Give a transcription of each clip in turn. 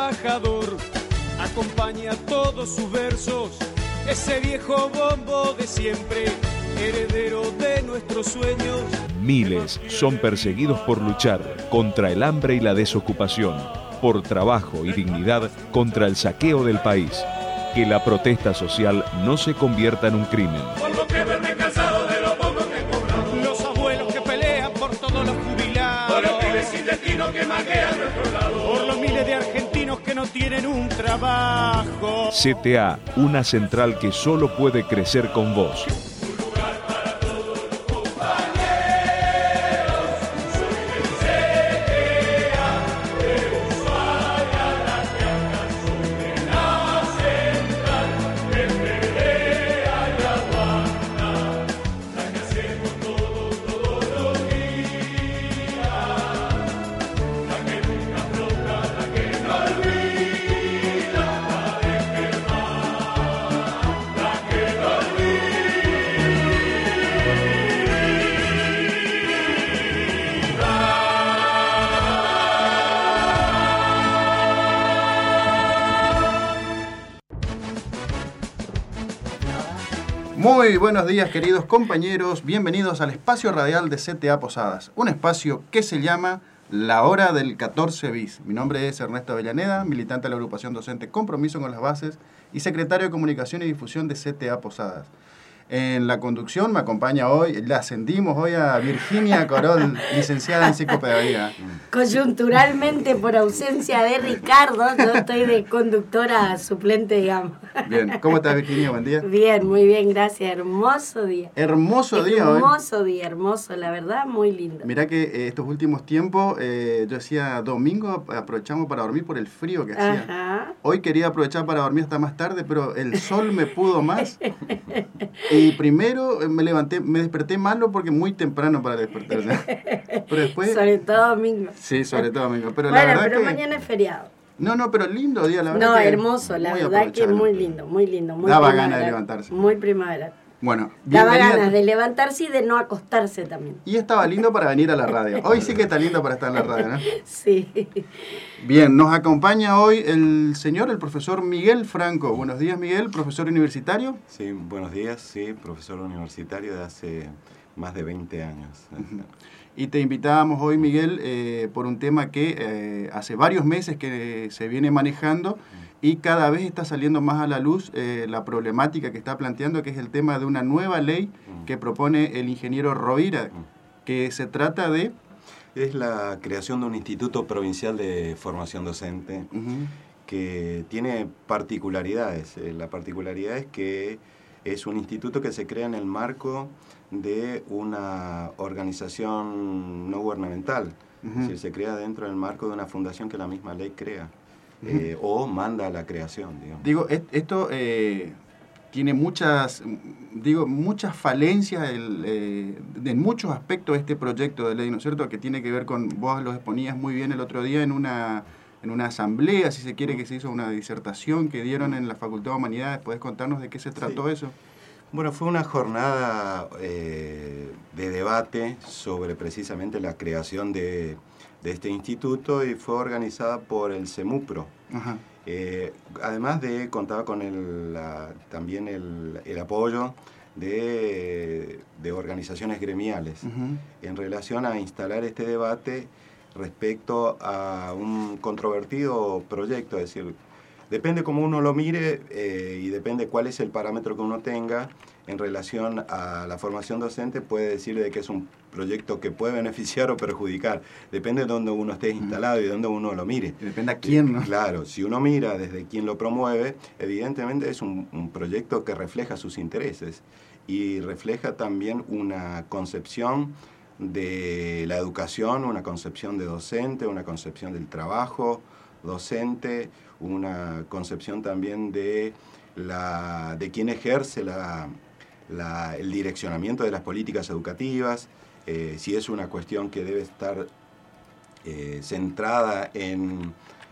trabajador. Acompaña todos sus versos ese viejo bombo de siempre, heredero de nuestros sueños. Miles son perseguidos por luchar contra el hambre y la desocupación, por trabajo y dignidad contra el saqueo del país. Que la protesta social no se convierta en un crimen. Por lo que verme cansado de lo poco que cobramos. Los abuelos que pelean por todos los jubilados. Por los pibes sin destino que maquean nuestro lado. Por los miles de argentinos que no tienen un trabajo. CTA, una central que solo puede crecer con vos. Muy buenos días, queridos compañeros, bienvenidos al espacio radial de CTA Posadas, un espacio que se llama La Hora del 14 bis. Mi nombre es Ernesto Avellaneda, militante de la agrupación docente Compromiso con las Bases y secretario de Comunicación y Difusión de CTA Posadas. En la conducción me acompaña hoy, le ascendimos hoy a Virginia Corol, licenciada en psicopedagogía. Coyunturalmente, por ausencia de Ricardo, yo estoy de conductora suplente, digamos. Bien, ¿cómo estás, Virginia? Buen día. Bien, muy bien, gracias. Hermoso día. Hermoso día hoy. Hermoso día, hermoso, la verdad, muy lindo. Mirá que estos últimos tiempos, yo decía, domingo aprovechamos para dormir por el frío que hacía. Ajá. Hoy quería aprovechar para dormir hasta más tarde, pero el sol me pudo más. Y primero me desperté malo porque muy temprano para despertarse. Pero después... Sobre todo domingo. Sí, sobre todo domingo. Pero bueno, la verdad pero que... mañana es feriado. No, pero lindo día, la verdad. No, que hermoso, la verdad que muy lindo, muy lindo. Muy daba primaveral, ganas de levantarse. Muy primaveral. Bueno, daba ganas de levantarse y de no acostarse también. Y estaba lindo para venir a la radio. Hoy sí que está lindo para estar en la radio, ¿no? Sí. Bien, nos acompaña hoy el profesor Miguel Franco. Buenos días, Miguel, profesor universitario. Sí, buenos días, sí, profesor universitario de hace más de 20 años. Y te invitábamos hoy, Miguel, por un tema que hace varios meses que se viene manejando y cada vez está saliendo más a la luz la problemática que está planteando, que es el tema de una nueva ley que propone el ingeniero Rovira, que se trata de... Es la creación de un instituto provincial de formación docente que tiene particularidades. La particularidad es que es un instituto que se crea en el marco de una organización no gubernamental. Es decir, se crea dentro del marco de una fundación que la misma ley crea o manda a la creación, digamos. Digo, esto tiene muchas falencias en muchos aspectos este proyecto de ley, ¿no es cierto? Que tiene que ver con, vos lo exponías muy bien el otro día en una asamblea, si se quiere, que se hizo una disertación que dieron en la Facultad de Humanidades. ¿Podés contarnos de qué se trató eso? Bueno, fue una jornada de debate sobre precisamente la creación de este instituto y fue organizada por el CEMUPRO. Ajá. Además contaba con también el apoyo de organizaciones gremiales en relación a instalar este debate respecto a un controvertido proyecto, es decir, depende cómo uno lo mire y depende cuál es el parámetro que uno tenga en relación a la formación docente, puede decir de que es un proyecto que puede beneficiar o perjudicar. Depende de dónde uno esté instalado y de dónde uno lo mire. Depende a quién, ¿no? Claro, si uno mira desde quién lo promueve, evidentemente es un proyecto que refleja sus intereses y refleja también una concepción de la educación, una concepción de docente, una concepción del trabajo docente, una concepción también de quien ejerce el direccionamiento de las políticas educativas, si es una cuestión que debe estar centrada en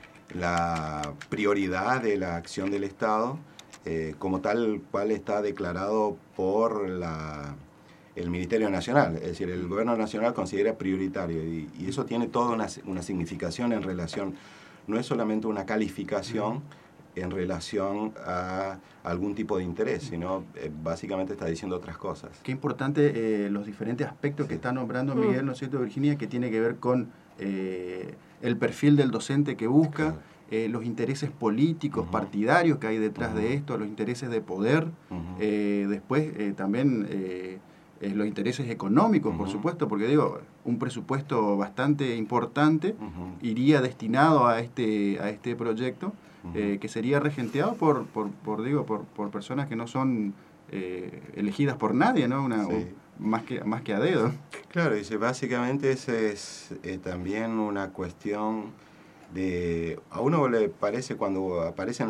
la prioridad de la acción del Estado, como tal cual está declarado por el Ministerio Nacional. Es decir, el Gobierno Nacional considera prioritario y eso tiene toda una significación en relación no es solamente una calificación en relación a algún tipo de interés, sino básicamente está diciendo otras cosas. Qué importante los diferentes aspectos que está nombrando Miguel, ¿no es cierto, Virginia, que tiene que ver con el perfil del docente que busca, los intereses políticos, partidarios que hay detrás de esto, los intereses de poder, después también los intereses económicos, por supuesto, porque digo, un presupuesto bastante importante iría destinado a este proyecto, que sería regenteado por personas que no son elegidas por nadie, ¿no? Más que a dedo. Claro, dice, básicamente esa es también una cuestión de... A uno le parece cuando aparecen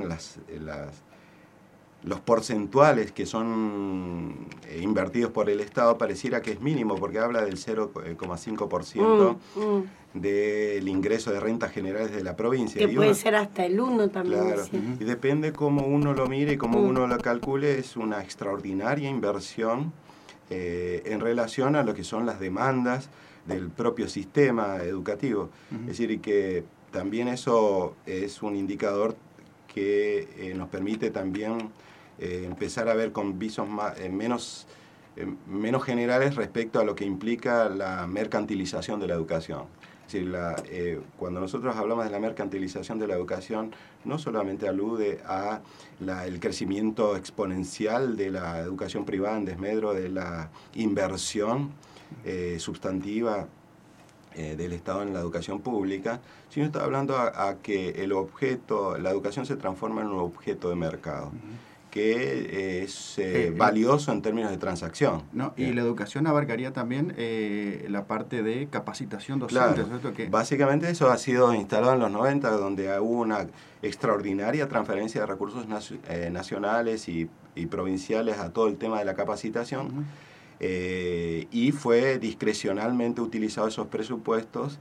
los porcentuales que son invertidos por el Estado, pareciera que es mínimo, porque habla del 0,5% del ingreso de rentas generales de la provincia. Que puede ser hasta el 1 también. Claro, y depende cómo uno lo mire y cómo uno lo calcule, es una extraordinaria inversión en relación a lo que son las demandas del propio sistema educativo. Es decir, que también eso es un indicador que nos permite también empezar a ver con visos menos generales respecto a lo que implica la mercantilización de la educación. Es decir, cuando nosotros hablamos de la mercantilización de la educación, no solamente alude a el crecimiento exponencial de la educación privada en desmedro de la inversión sustantiva del Estado en la educación pública, sino está hablando a que la educación se transforma en un objeto de mercado, que es valioso en términos de transacción. No, y la educación abarcaría también la parte de capacitación docente. Claro, ¿cierto? básicamente eso ha sido instalado en los 90, donde hubo una extraordinaria transferencia de recursos nacionales y provinciales a todo el tema de la capacitación. Y fue discrecionalmente utilizado esos presupuestos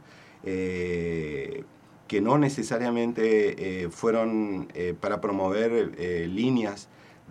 que no necesariamente fueron para promover líneas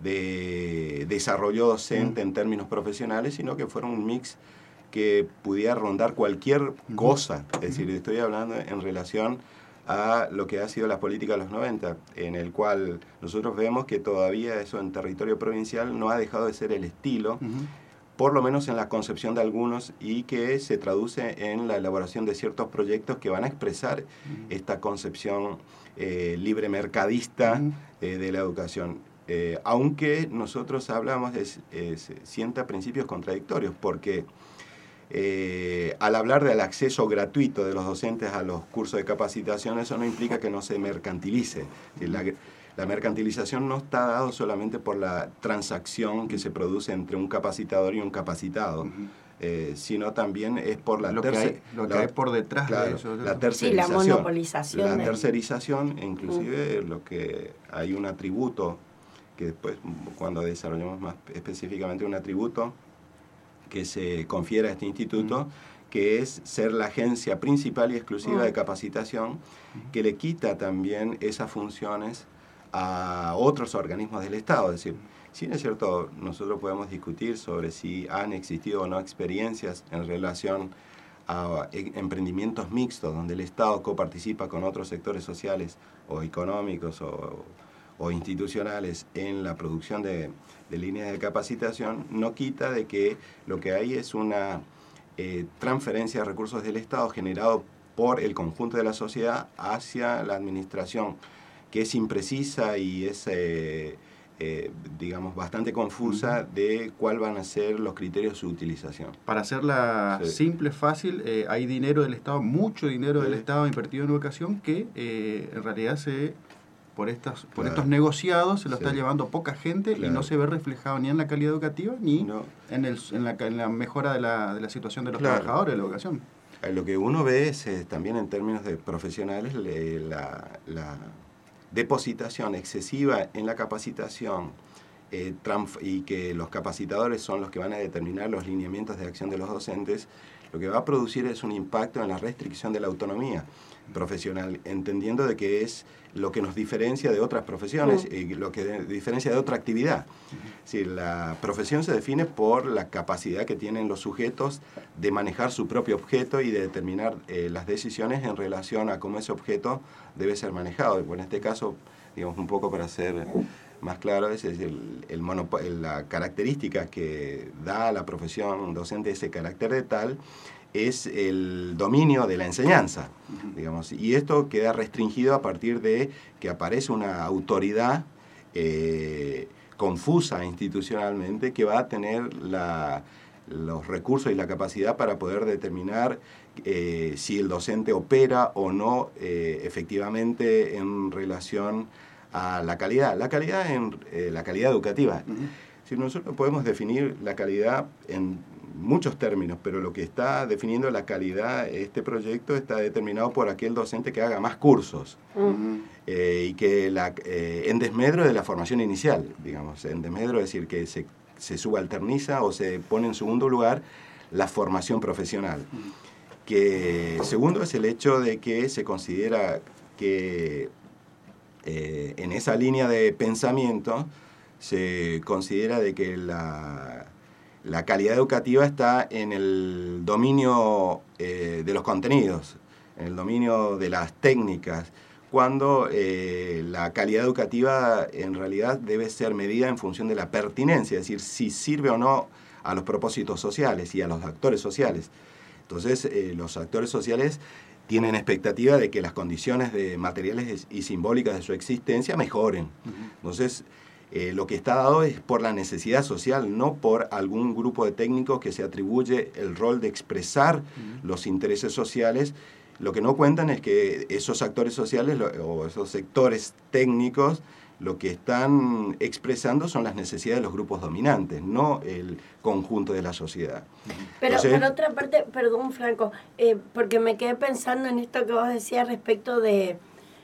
de desarrollo docente en términos profesionales, sino que fueron un mix que pudiera rondar cualquier cosa. Es decir, estoy hablando en relación a lo que ha sido la política de los 90, en el cual nosotros vemos que todavía eso en territorio provincial no ha dejado de ser el estilo, por lo menos en la concepción de algunos, y que se traduce en la elaboración de ciertos proyectos que van a expresar esta concepción libre mercadista de la educación. Aunque nosotros hablamos, sienta principios contradictorios, porque al hablar del acceso gratuito de los docentes a los cursos de capacitación, eso no implica que no se mercantilice. La mercantilización no está dado solamente por la transacción que se produce entre un capacitador y un capacitado, sino también es por la que hay por detrás de eso. La tercerización. Sí, la monopolización. La tercerización, inclusive lo que hay un atributo, que después cuando desarrollemos más específicamente un atributo que se confiere a este instituto, que es ser la agencia principal y exclusiva de capacitación, que le quita también esas funciones a otros organismos del Estado. Es decir, si es cierto, nosotros podemos discutir sobre si han existido o no experiencias en relación a emprendimientos mixtos, donde el Estado coparticipa con otros sectores sociales o económicos o institucionales en la producción de líneas de capacitación, no quita de que lo que hay es una transferencia de recursos del Estado generado por el conjunto de la sociedad hacia la administración, que es imprecisa y es, digamos, bastante confusa de cuál van a ser los criterios de su utilización. Para hacerla simple, fácil, hay dinero del Estado, mucho dinero del Estado invertido en educación que en realidad por estos negociados se lo está llevando poca gente y no se ve reflejado ni en la calidad educativa ni en la mejora de la situación de los trabajadores de la educación. Lo que uno ve es también en términos de profesionales la depositación excesiva en la capacitación y que los capacitadores son los que van a determinar los lineamientos de acción de los docentes, lo que va a producir es un impacto en la restricción de la autonomía profesional, entendiendo de que es lo que nos diferencia de otras profesiones y lo que diferencia de otra actividad. Sí, la profesión se define por la capacidad que tienen los sujetos de manejar su propio objeto y de determinar las decisiones en relación a cómo ese objeto debe ser manejado. Bueno, en este caso, digamos, un poco para ser más claro, es la característica que da a la profesión docente ese carácter de tal, es el dominio de la enseñanza, digamos, y esto queda restringido a partir de que aparece una autoridad confusa institucionalmente que va a tener los recursos y la capacidad para poder determinar si el docente opera o no efectivamente en relación a la calidad. La calidad la calidad educativa. Si nosotros podemos definir la calidad en muchos términos, pero lo que está definiendo la calidad, este proyecto está determinado por aquel docente que haga más cursos y que en desmedro de la formación inicial, digamos, en desmedro es decir, que se subalterniza o se pone en segundo lugar la formación profesional. Que segundo es el hecho de que se considera que en esa línea de pensamiento se considera de que la calidad educativa está en el dominio de los contenidos, en el dominio de las técnicas, cuando la calidad educativa en realidad debe ser medida en función de la pertinencia, es decir, si sirve o no a los propósitos sociales y a los actores sociales. Entonces, los actores sociales tienen expectativa de que las condiciones materiales y simbólicas de su existencia mejoren. Entonces, lo que está dado es por la necesidad social, no por algún grupo de técnicos que se atribuye el rol de expresar los intereses sociales. Lo que no cuentan es que esos actores sociales o esos sectores técnicos lo que están expresando son las necesidades de los grupos dominantes, no el conjunto de la sociedad. Pero entonces, por otra parte, perdón Franco, porque me quedé pensando en esto que vos decías respecto de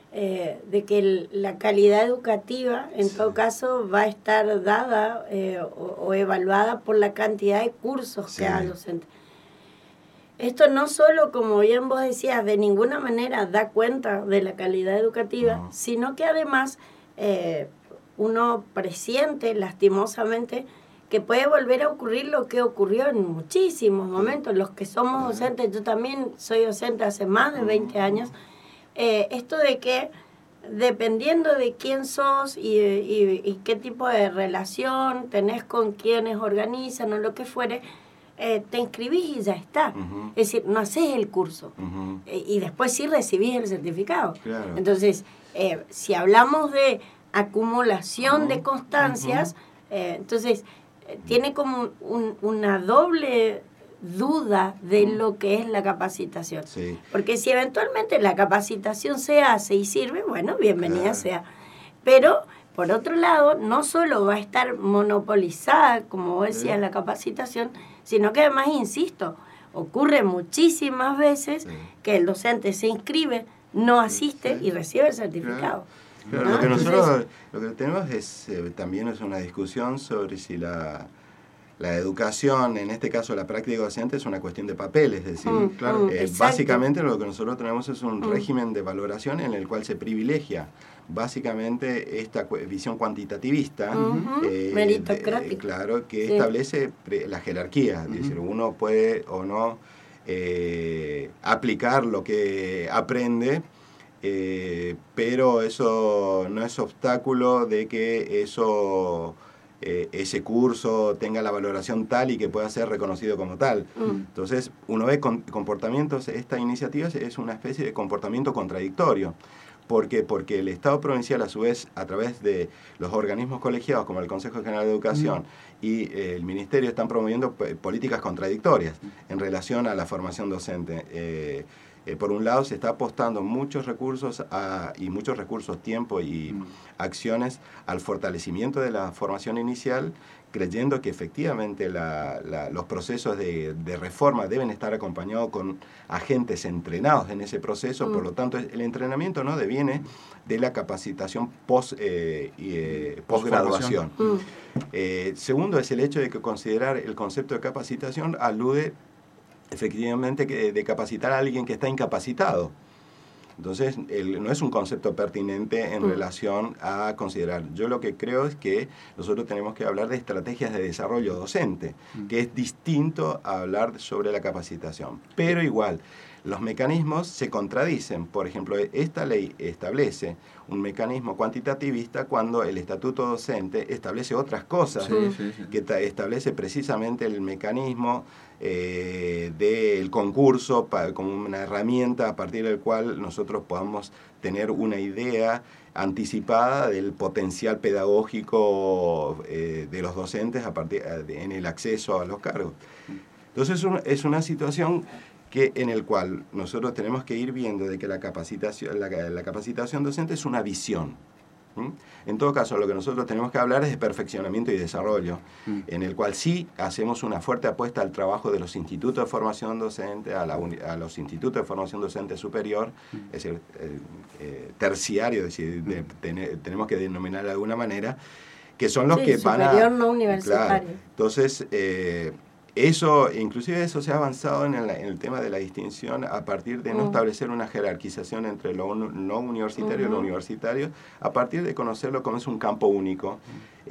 que la calidad educativa en todo caso va a estar dada o evaluada por la cantidad de cursos que haga el docente. Esto no solo, como bien vos decías, de ninguna manera da cuenta de la calidad educativa, sino que además uno presiente lastimosamente que puede volver a ocurrir lo que ocurrió en muchísimos momentos. Los que somos docentes, yo también soy docente hace más de 20 años, esto de que dependiendo de quién sos y qué tipo de relación tenés con quienes organizan o lo que fuere, te inscribís y ya está. Es decir, no haces el curso y después sí recibís el certificado. Claro. Entonces, si hablamos de acumulación de constancias, entonces tiene como una doble duda de lo que es la capacitación. Sí. Porque si eventualmente la capacitación se hace y sirve, bueno, bienvenida sea. Pero, por otro lado, no solo va a estar monopolizada, como decía, la capacitación, sino que además, insisto, ocurre muchísimas veces que el docente se inscribe, no asiste y recibe el certificado. Claro, ¿no? Lo que nosotros lo que tenemos es también es una discusión sobre si la educación, en este caso la práctica docente, es una cuestión de papel, es decir, básicamente lo que nosotros tenemos es un régimen de valoración en el cual se privilegia básicamente esta visión cuantitativista, meritocrática, claro, que establece la jerarquía, es decir, uno puede o no aplicar lo que aprende, pero eso no es obstáculo de que ese curso tenga la valoración tal y que pueda ser reconocido como tal. Entonces, uno ve comportamientos, esta iniciativa es una especie de comportamiento contradictorio. ¿Por qué? Porque el Estado provincial, a su vez, a través de los organismos colegiados como el Consejo General de Educación y el Ministerio, están promoviendo políticas contradictorias en relación a la formación docente. por un lado se está apostando muchos recursos, tiempo y acciones al fortalecimiento de la formación inicial, creyendo que efectivamente los procesos de reforma deben estar acompañados con agentes entrenados en ese proceso, por lo tanto el entrenamiento no deviene de la capacitación posgraduación. Segundo es el hecho de que considerar el concepto de capacitación alude efectivamente de capacitar a alguien que está incapacitado. Entonces, no es un concepto pertinente en relación a considerar. Yo lo que creo es que nosotros tenemos que hablar de estrategias de desarrollo docente, que es distinto a hablar sobre la capacitación. Pero igual, los mecanismos se contradicen. Por ejemplo, esta ley establece un mecanismo cuantitativista cuando el estatuto docente establece otras cosas, que establece precisamente el mecanismo del concurso como una herramienta a partir del cual nosotros podamos tener una idea anticipada del potencial pedagógico de los docentes en el acceso a los cargos. Entonces es una situación en el cual nosotros tenemos que ir viendo de que la capacitación docente es una visión. En todo caso, lo que nosotros tenemos que hablar es de perfeccionamiento y desarrollo, en el cual sí hacemos una fuerte apuesta al trabajo de los institutos de formación docente, a los institutos de formación docente superior, es decir, terciario, es decir, tenemos que denominar de alguna manera, que son los que van a... superior no universitario. Claro, entonces... inclusive eso se ha avanzado en el tema de la distinción a partir de no establecer una jerarquización entre lo no universitario y lo universitario, a partir de conocerlo como es un campo único,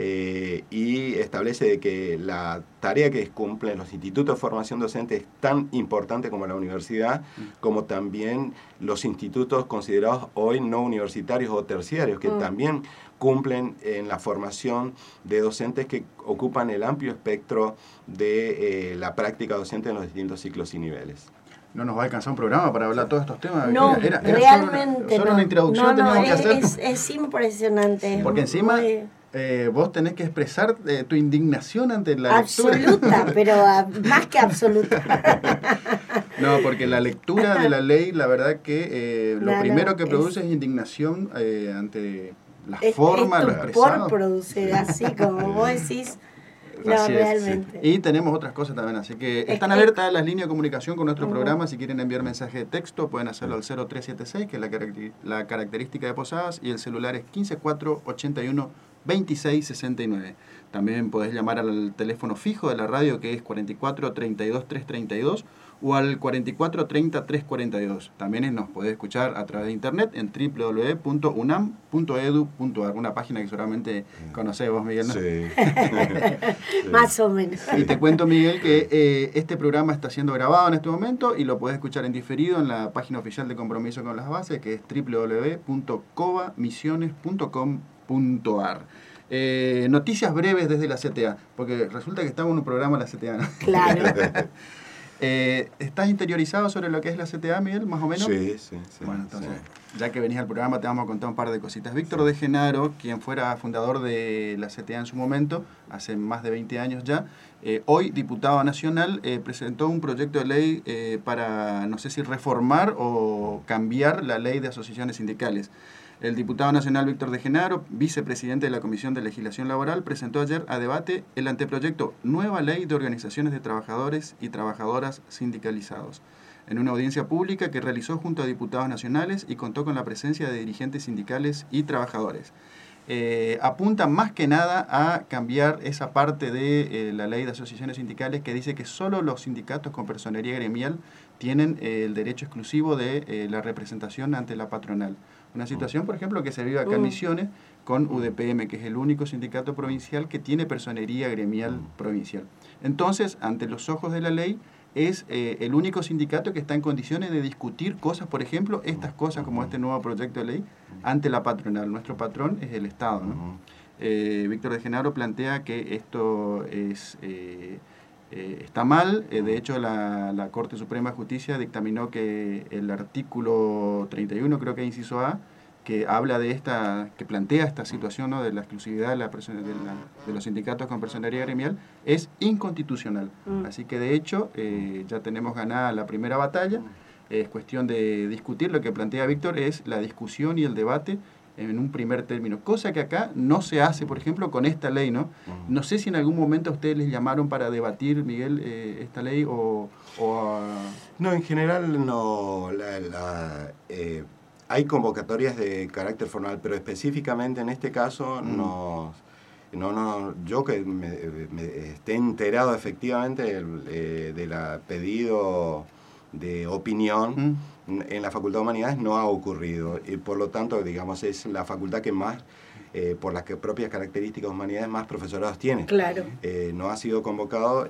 y establece de que la tarea que cumplen los institutos de formación docente es tan importante como la universidad, como también los institutos considerados hoy no universitarios o terciarios, que también cumplen en la formación de docentes que ocupan el amplio espectro de la práctica docente en los distintos ciclos y niveles. No nos va a alcanzar un programa para hablar de todos estos temas. No, era realmente solo una introducción teníamos que hacer. Es impresionante. Porque encima vos tenés que expresar tu indignación ante la lectura. Absoluta, pero más que absoluta. No, porque la lectura de la ley, la verdad que lo primero que produce es indignación ante la forma, lo expresado. Por producir, así como vos decís. No, así realmente. Es, sí. Y tenemos otras cosas también, así que están abiertas las líneas de comunicación con nuestro programa. Si quieren enviar mensaje de texto, pueden hacerlo al 0376, que es la característica de Posadas, y el celular es 15481 2669. También podés llamar al teléfono fijo de la radio, que es 44 32 332, o al 44 30 342. También nos podés escuchar a través de internet en www.unam.edu.ar, una página que seguramente conocés vos, Miguel, ¿no? Sí. Más o menos. Y te cuento, Miguel, que este programa está siendo grabado en este momento y lo podés escuchar en diferido en la página oficial de Compromiso con las Bases, que es www.covamisiones.com.ar. Noticias breves desde la CTA, porque resulta que estamos en un programa de la CTA, ¿no? Claro. ¿Estás interiorizado sobre lo que es la CTA, Miguel, más o menos? Sí. Bueno, entonces, ya que venís al programa, te vamos a contar un par de cositas. Víctor de Genaro, quien fuera fundador de la CTA en su momento, hace más de 20 años ya, hoy diputado nacional, presentó un proyecto de ley para, no sé si reformar o cambiar la ley de asociaciones sindicales. El diputado nacional Víctor de Genaro, vicepresidente de la Comisión de Legislación Laboral, presentó ayer a debate el anteproyecto Nueva Ley de Organizaciones de Trabajadores y Trabajadoras Sindicalizados, en una audiencia pública que realizó junto a diputados nacionales y contó con la presencia de dirigentes sindicales y trabajadores. Apunta más que nada a cambiar esa parte de la ley de asociaciones sindicales que dice que solo los sindicatos con personería gremial tienen el derecho exclusivo de la representación ante la patronal. Una situación, por ejemplo, que se vive acá en Misiones con UDPM, que es el único sindicato provincial que tiene personería gremial provincial. Entonces, ante los ojos de la ley, es el único sindicato que está en condiciones de discutir cosas, por ejemplo, estas cosas como este nuevo proyecto de ley, ante la patronal. Nuestro patrón es el Estado, ¿no? Víctor de Genaro plantea que esto está mal. De hecho, la Corte Suprema de Justicia dictaminó que el artículo 31, creo que es inciso A, que habla de que plantea esta situación, ¿no?, de la exclusividad de los sindicatos con personería gremial, es inconstitucional. Así que, de hecho, ya tenemos ganada la primera batalla. es cuestión de discutir. Lo que plantea Víctor es la discusión y el debate en un primer término, cosa que acá no se hace, por ejemplo, con esta ley, ¿no? No sé si en algún momento a ustedes les llamaron para debatir, Miguel, esta ley o No, en general no. Hay convocatorias de carácter formal, pero específicamente en este caso no, yo que me esté enterado efectivamente del pedido de opinión en la Facultad de Humanidades no ha ocurrido, y por lo tanto, digamos, es la facultad que más, por las propias características de Humanidades, más profesorados tiene. Claro. No ha sido convocado,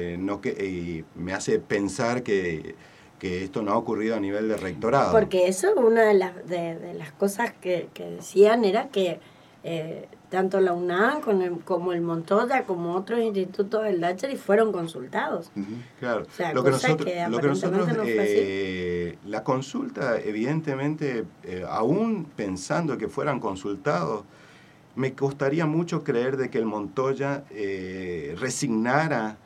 y me hace pensar que esto no ha ocurrido a nivel de rectorado. Porque eso, una de las cosas que decían era que tanto la UNAM como el Montoya, como otros institutos del Dácheri fueron consultados. Claro, o sea, lo que nosotros no fue así. La consulta, evidentemente, aún pensando que fueran consultados, me costaría mucho creer de que el Montoya resignara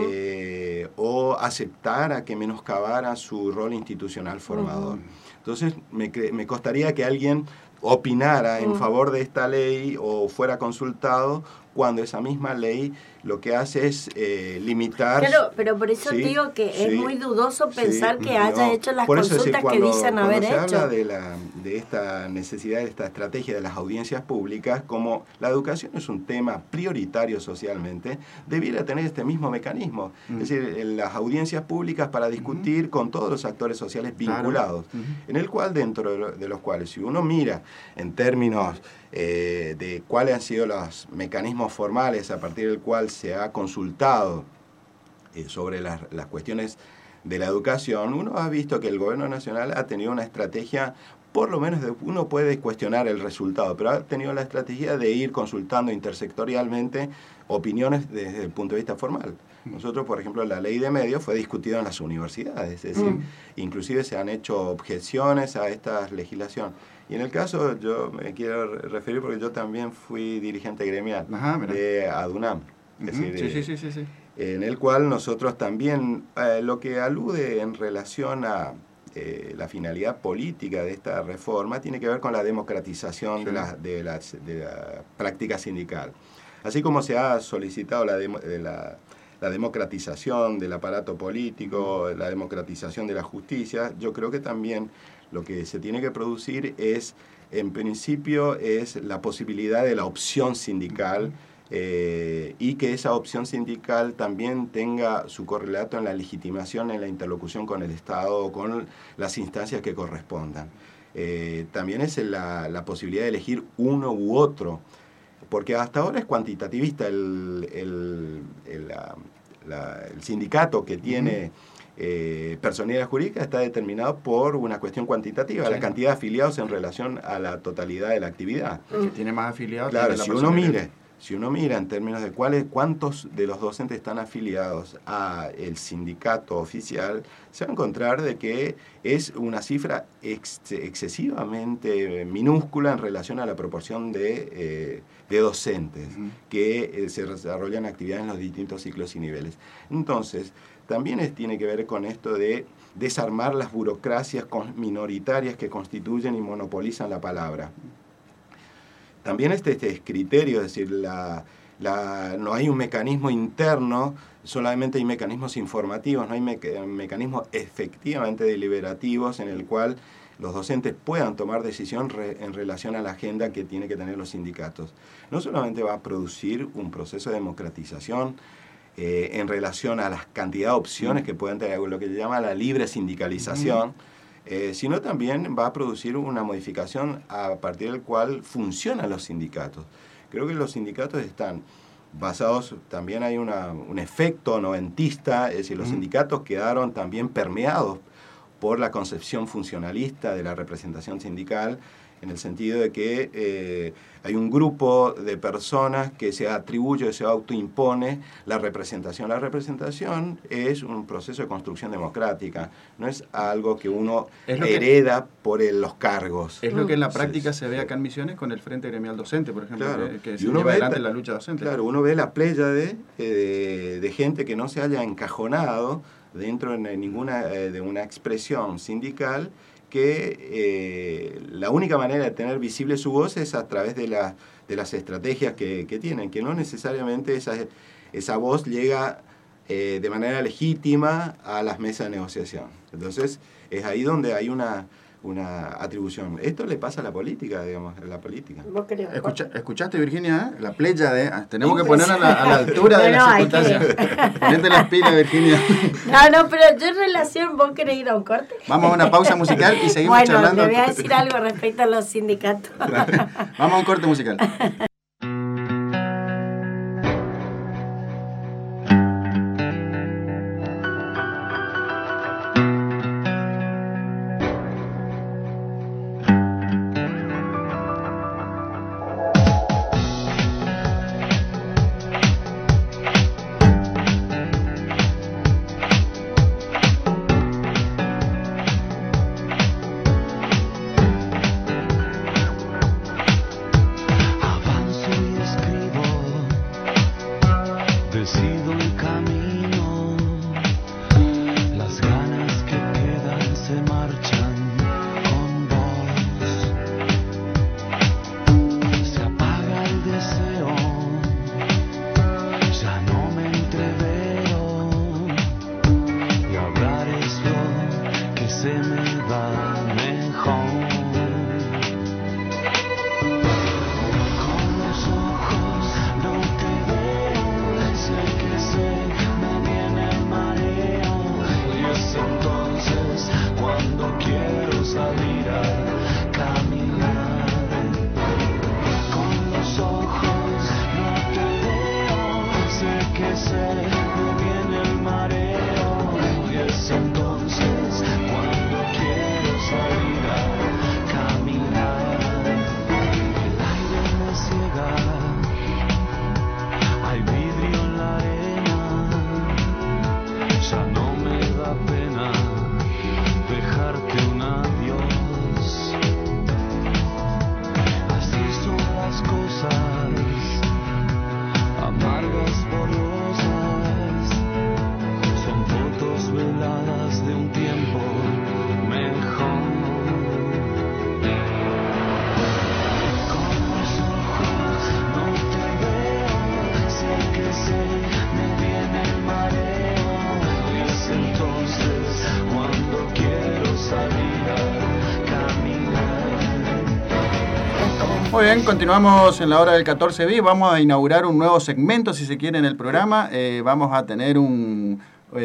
o aceptara que menoscabara su rol institucional formador. Entonces, me costaría que alguien opinara en favor de esta ley o fuera consultado cuando esa misma ley lo que hace es limitar... Claro, pero por eso digo que es muy dudoso pensar que haya hecho las consultas que dicen haber hecho. Cuando se habla de esta necesidad, de esta estrategia de las audiencias públicas, como la educación es un tema prioritario socialmente, debiera tener este mismo mecanismo. Es decir, las audiencias públicas para discutir con todos los actores sociales vinculados, en el cual, dentro de los cuales, si uno mira en términos de cuáles han sido los mecanismos formales a partir del cual se ha consultado sobre las cuestiones de la educación, uno ha visto que el gobierno nacional ha tenido una estrategia, por lo menos uno puede cuestionar el resultado, pero ha tenido la estrategia de ir consultando intersectorialmente opiniones desde el punto de vista formal. Nosotros, por ejemplo, la ley de medios fue discutida en las universidades, es decir, inclusive se han hecho objeciones a esta legislación. Y en el caso, yo me quiero referir porque yo también fui dirigente gremial de ADUNAM. Es decir, sí. En el cual nosotros también, lo que alude en relación a la finalidad política de esta reforma tiene que ver con la democratización de la práctica sindical. Así como se ha solicitado la democratización del aparato político, la democratización de la justicia, yo creo que también lo que se tiene que producir es, en principio, es la posibilidad de la opción sindical, y que esa opción sindical también tenga su correlato en la legitimación, en la interlocución con el Estado o con las instancias que correspondan. También es la posibilidad de elegir uno u otro, porque hasta ahora es cuantitativista el sindicato que tiene personalidad jurídica está determinado por una cuestión cuantitativa, la cantidad de afiliados en relación a la totalidad de la actividad. El que tiene más afiliados. Claro, si uno mira en términos de cuántos de los docentes están afiliados a el sindicato oficial, se va a encontrar de que es una cifra excesivamente minúscula en relación a la proporción de docentes que se desarrollan actividades en los distintos ciclos y niveles. Entonces, también tiene que ver con esto de desarmar las burocracias minoritarias que constituyen y monopolizan la palabra. También este criterio, es decir, no hay un mecanismo interno, solamente hay mecanismos informativos, no hay mecanismos efectivamente deliberativos en el cual los docentes puedan tomar decisión en relación a la agenda que tienen que tener los sindicatos. No solamente va a producir un proceso de democratización en relación a la cantidad de opciones que pueden tener, lo que se llama la libre sindicalización, sino también va a producir una modificación a partir del cual funcionan los sindicatos. Creo que los sindicatos están basados, también hay un efecto noventista, es decir, los sindicatos quedaron también permeados por la concepción funcionalista de la representación sindical, en el sentido de que hay un grupo de personas que se atribuye, se autoimpone la representación. La representación es un proceso de construcción democrática, no es algo que uno hereda por los cargos. Es lo que en la práctica se ve acá en Misiones con el Frente Gremial Docente, por ejemplo, claro. que se lleva adelante la lucha docente. Claro, uno ve la pléyade de gente que no se haya encajonado dentro de ninguna de una expresión sindical, que la única manera de tener visible su voz es a través de las estrategias que tienen, que no necesariamente esa voz llega de manera legítima a las mesas de negociación. Entonces, es ahí donde hay una atribución. Esto le pasa a la política, digamos, a la política. ¿Escuchaste, Virginia? La pléyade, tenemos que ponerla a la altura de las circunstancias. Ponete las pilas, Virginia. No, pero yo en relación, ¿vos querés ir a un corte? Vamos a una pausa musical y seguimos charlando. Bueno, te voy a decir algo respecto a los sindicatos. Vamos a un corte musical. Muy bien, continuamos en la hora del 14 bis. Vamos a inaugurar un nuevo segmento, si se quiere, en el programa. Vamos a tener un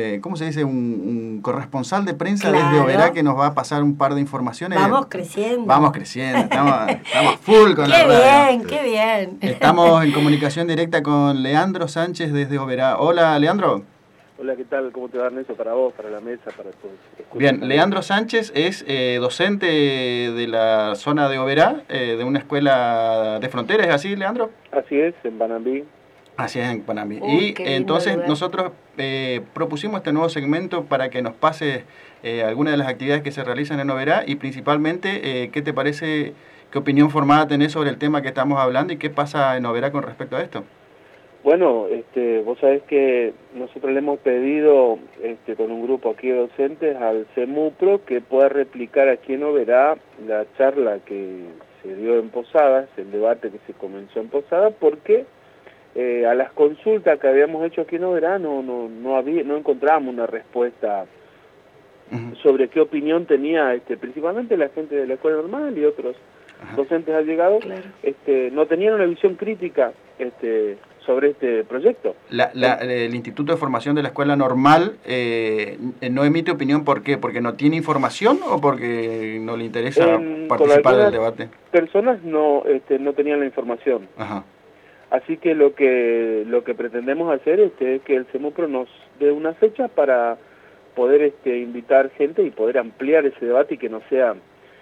corresponsal de prensa desde Oberá que nos va a pasar un par de informaciones. Vamos creciendo, estamos full con la radio. Qué bien. Estamos en comunicación directa con Leandro Sánchez desde Oberá. Hola, Leandro. Hola, ¿qué tal? ¿Cómo te va, Ernesto? Para vos, para la mesa, para todos. Bien, Leandro Sánchez es docente de la zona de Oberá, de una escuela de frontera, ¿es así, Leandro? Así es, en Panambí. Así es, en Panambí. Y entonces nosotros propusimos este nuevo segmento para que nos pases algunas de las actividades que se realizan en Oberá y principalmente, ¿qué te parece, qué opinión formada tenés sobre el tema que estamos hablando y qué pasa en Oberá con respecto a esto? Bueno, vos sabés que nosotros le hemos pedido con un grupo aquí de docentes al CEMUPRO que pueda replicar aquí en Oberá la charla que se dio en Posadas, el debate que se comenzó en Posadas, porque a las consultas que habíamos hecho aquí en Oberá no encontrábamos una respuesta sobre qué opinión tenía principalmente la gente de la escuela normal y otros docentes allegados. Claro. No tenían una visión crítica sobre este proyecto. El Instituto de Formación de la Escuela Normal no emite opinión, ¿por qué? ¿Porque no tiene información o porque no le interesa participar del debate? Personas no tenían la información. Ajá. Así que lo que pretendemos hacer es que el CEMUPRO nos dé una fecha para poder invitar gente y poder ampliar ese debate y que no sea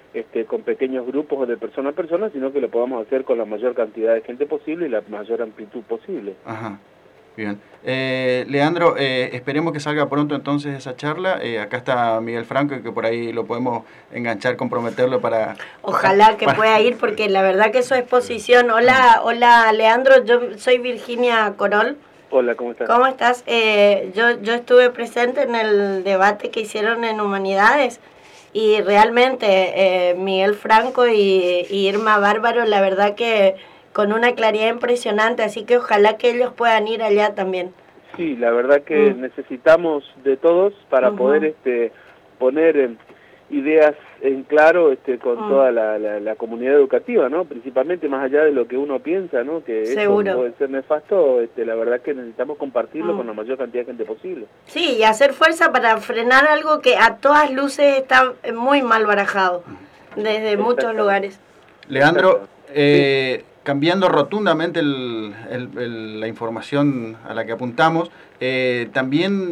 con pequeños grupos o de persona a persona, sino que lo podamos hacer con la mayor cantidad de gente posible y la mayor amplitud posible. Ajá. Bien. Leandro, esperemos que salga pronto entonces esa charla. Acá está Miguel Franco, que por ahí lo podemos enganchar, comprometerlo para... Ojalá que pueda ir, porque la verdad que su exposición... Hola Leandro, yo soy Virginia Corol. Hola, ¿cómo estás? ¿Cómo estás? Yo estuve presente en el debate que hicieron en Humanidades y realmente Miguel Franco y Irma Bárbaro, la verdad que con una claridad impresionante, así que ojalá que ellos puedan ir allá también. Sí, la verdad que necesitamos de todos para poder poner ideas en claro con toda la comunidad educativa, ¿no? Principalmente más allá de lo que uno piensa, ¿no? Que Seguro. Eso puede ser nefasto, la verdad que necesitamos compartirlo con la mayor cantidad de gente posible. Sí, y hacer fuerza para frenar algo que a todas luces está muy mal barajado, desde muchos lugares. Leandro, cambiando rotundamente la información a la que apuntamos, también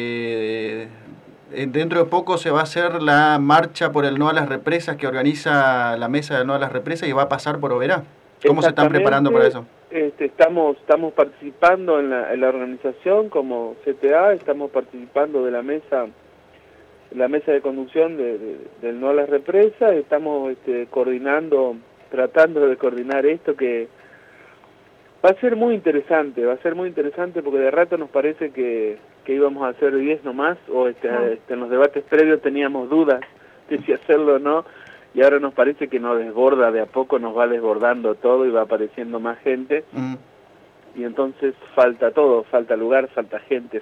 dentro de poco se va a hacer la marcha por el no a las represas que organiza la Mesa del No a las Represas y va a pasar por Oberá. ¿Cómo se están preparando para eso? Estamos participando en la organización como CTA, estamos participando de la mesa de conducción del No a las Represas, estamos tratando de coordinar esto, que va a ser muy interesante porque de rato nos parece que íbamos a hacer 10 nomás, o en los debates previos teníamos dudas de si hacerlo o no, y ahora nos parece que nos desborda, de a poco nos va desbordando todo y va apareciendo más gente, y entonces falta todo, falta lugar, falta gente,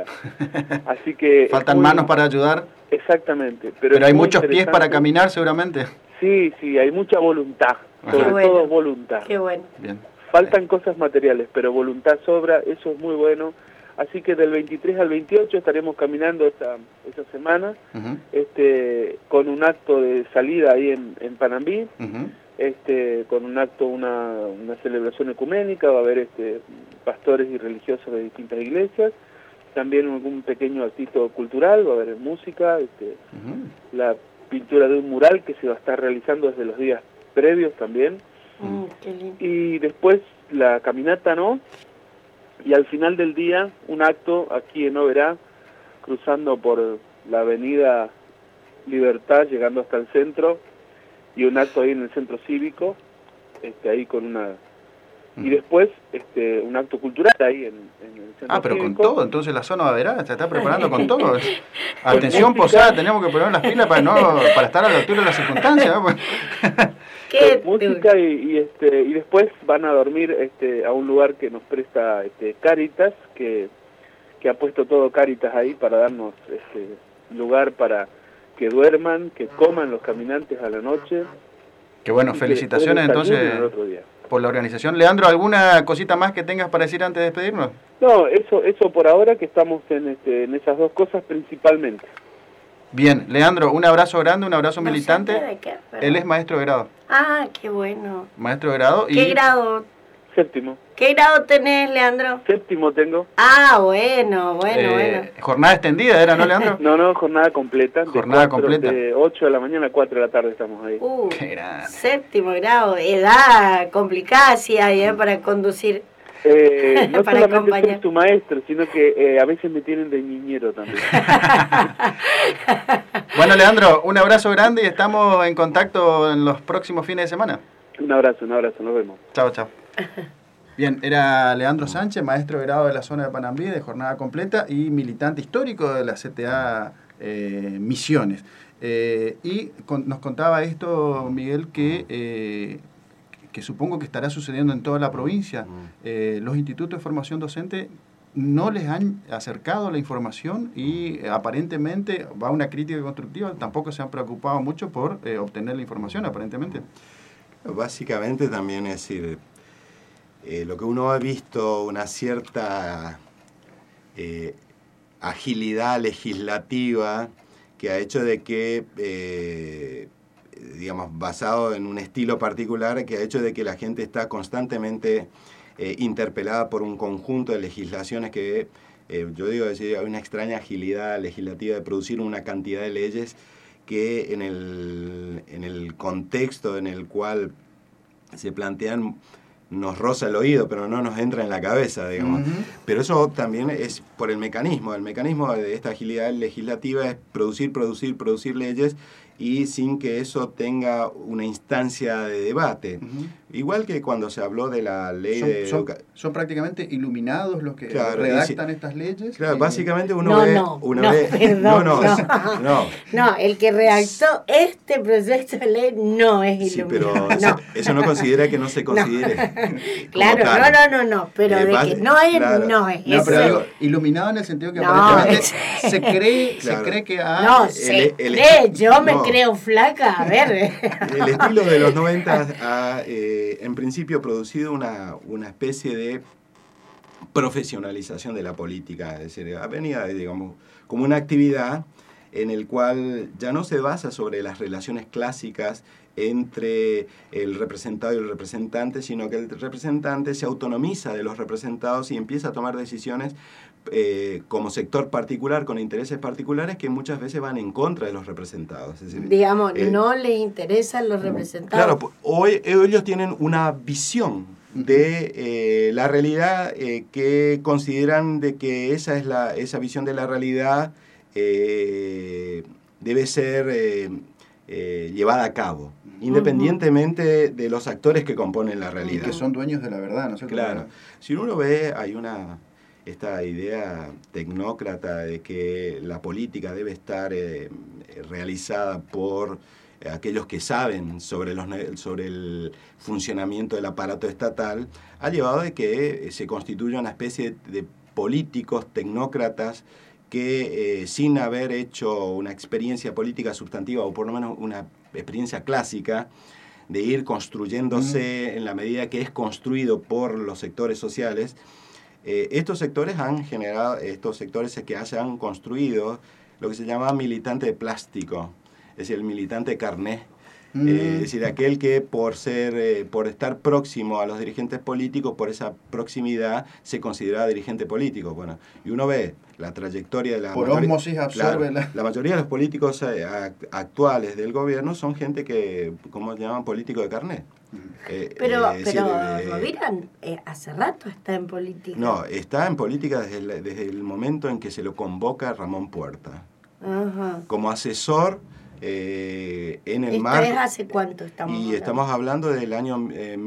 así que... ¿Faltan manos para ayudar? Exactamente. Pero hay muchos pies para caminar seguramente. Sí, hay mucha voluntad, sobre todo voluntad. Qué bueno. Bien. Faltan cosas materiales, pero voluntad sobra, eso es muy bueno. Así que del 23 al 28 estaremos caminando esa semana, con un acto de salida ahí en Panambí, con un acto, una celebración ecuménica, va a haber pastores y religiosos de distintas iglesias, también un pequeño actito cultural, va a haber música, la pintura de un mural que se va a estar realizando desde los días previos también, qué lindo. Y después la caminata, ¿no? Y al final del día un acto aquí en Oberá, cruzando por la avenida Libertad, llegando hasta el centro, y un acto ahí en el centro cívico, ahí con una... Y después un acto cultural ahí en el centro pero cívico. con todo, entonces la zona Oberá se está preparando con todo. Atención Posada, tenemos que poner las pilas para estar a la altura de las circunstancias, ¿no? Música y después van a dormir a un lugar que nos presta Cáritas, que ha puesto todo Cáritas ahí para darnos lugar para que duerman, que coman los caminantes a la noche. Qué bueno, felicitaciones entonces por la organización. Leandro, ¿alguna cosita más que tengas para decir antes de despedirnos? No, eso por ahora, que estamos en esas dos cosas principalmente. Bien, Leandro, un abrazo grande, un abrazo militante. ¿De qué? Él es maestro de grado. Ah, qué bueno. Maestro de grado. ¿Qué grado? Séptimo. ¿Qué grado tenés, Leandro? Séptimo tengo. Ah, bueno. Jornada extendida era, ¿no, Leandro? No, jornada completa. Jornada completa. De 8 de la mañana a 4 de la tarde estamos ahí. Qué grande. Séptimo grado, edad complicada, sí, ahí, para conducir. No para solamente acompañar. soy tu maestro, sino que a veces me tienen de niñero también. Bueno, Leandro, un abrazo grande y estamos en contacto en los próximos fines de semana. Un abrazo, nos vemos. Chao. Bien, era Leandro Sánchez, maestro de grado de la zona de Panambí, de jornada completa y militante histórico de la CTA Misiones. Nos contaba esto, Miguel, que supongo que estará sucediendo en toda la provincia. Los institutos de formación docente no les han acercado la información y aparentemente va una crítica constructiva, tampoco se han preocupado mucho por obtener la información, aparentemente. Básicamente también es decir, lo que uno ha visto, una cierta agilidad legislativa que ha hecho de que, basado en un estilo particular, que ha hecho de que la gente está constantemente interpelada por un conjunto de legislaciones que, hay una extraña agilidad legislativa de producir una cantidad de leyes que en el contexto en el cual se plantean nos roza el oído, pero no nos entra en la cabeza, digamos. Pero eso también es por el mecanismo. El mecanismo de esta agilidad legislativa es producir leyes y sin que eso tenga una instancia de debate. Igual que cuando se habló de la ley son prácticamente iluminados los que redactan estas leyes. Claro, básicamente uno no, ve... No, el que redactó este proyecto de ley no es iluminado. Sí, pero eso no considera que no se considere. Claro, no, pero de que no es, claro. no es. No, pero digo, iluminado en el sentido que aparentemente se cree que... Yo me creo flaca, a ver. El estilo de los 90 ha, en principio, producido una especie de profesionalización de la política. Es decir, ha venido, digamos, como una actividad en el cual ya no se basa sobre las relaciones clásicas entre el representado y el representante, sino que el representante se autonomiza de los representados y empieza a tomar decisiones como sector particular, con intereses particulares que muchas veces van en contra de los representados. Es decir, digamos, no les interesan los representados. Claro, hoy ellos tienen una visión de la realidad que consideran de que esa visión de la realidad debe ser llevada a cabo, independientemente de los actores que componen la realidad. Y que son dueños de la verdad, ¿no es cierto? Claro. Si uno ve, hay esta idea tecnócrata de que la política debe estar realizada por aquellos que saben sobre el funcionamiento del aparato estatal, ha llevado a que se constituya una especie de políticos tecnócratas que sin haber hecho una experiencia política sustantiva, o por lo menos una experiencia clásica, de ir construyéndose en la medida que es construido por los sectores sociales, estos sectores han construido lo que se llama militante de plástico, es decir, el militante de carné. Es decir, aquel que por estar próximo a los dirigentes políticos, por esa proximidad, se considera dirigente político. Bueno, y uno ve la trayectoria de la mayoría de los políticos actuales del gobierno son gente que, ¿cómo llaman? Político de carné. Pero Rovira hace rato está en política. No, está en política desde el momento en que se lo convoca Ramón Puerta. Como asesor en el marco. ¿Hace cuánto estamos hablando? Estamos hablando del año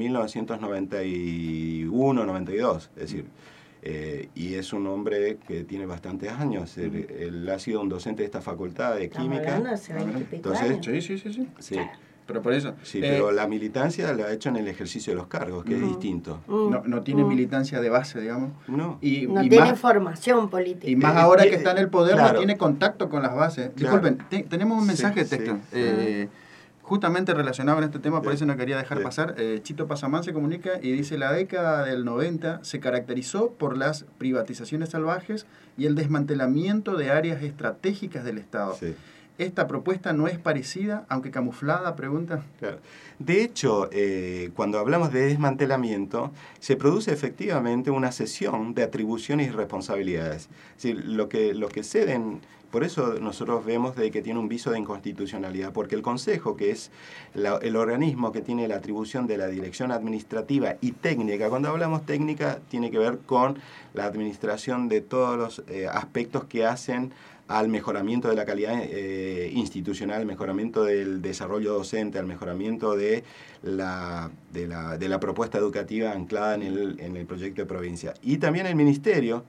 1991-92, es decir, y es un hombre que tiene bastantes años. Él ha sido un docente de esta facultad de química. Entonces, sí. Pero por eso. Sí, pero la militancia la ha hecho en el ejercicio de los cargos, que es distinto. No tiene militancia de base, digamos. No. No tiene formación política. Y más ahora que está en el poder, claro. No tiene contacto con las bases. Claro. Disculpen, tenemos un mensaje de texto. Justamente relacionado con este tema, por eso no quería dejar pasar. Chito Pasamán se comunica y dice: la década del 90 se caracterizó por las privatizaciones salvajes y el desmantelamiento de áreas estratégicas del Estado. Sí. ¿Esta propuesta no es parecida, aunque camuflada? Pregunta. Claro. De hecho, cuando hablamos de desmantelamiento, se produce efectivamente una cesión de atribuciones y responsabilidades. Es decir, lo que ceden, por eso nosotros vemos de que tiene un viso de inconstitucionalidad, porque el Consejo, que es el organismo que tiene la atribución de la dirección administrativa y técnica, cuando hablamos técnica, tiene que ver con la administración de todos los aspectos que hacen al mejoramiento de la calidad institucional, al mejoramiento del desarrollo docente, al mejoramiento de la propuesta educativa anclada en el proyecto de provincia. Y también el Ministerio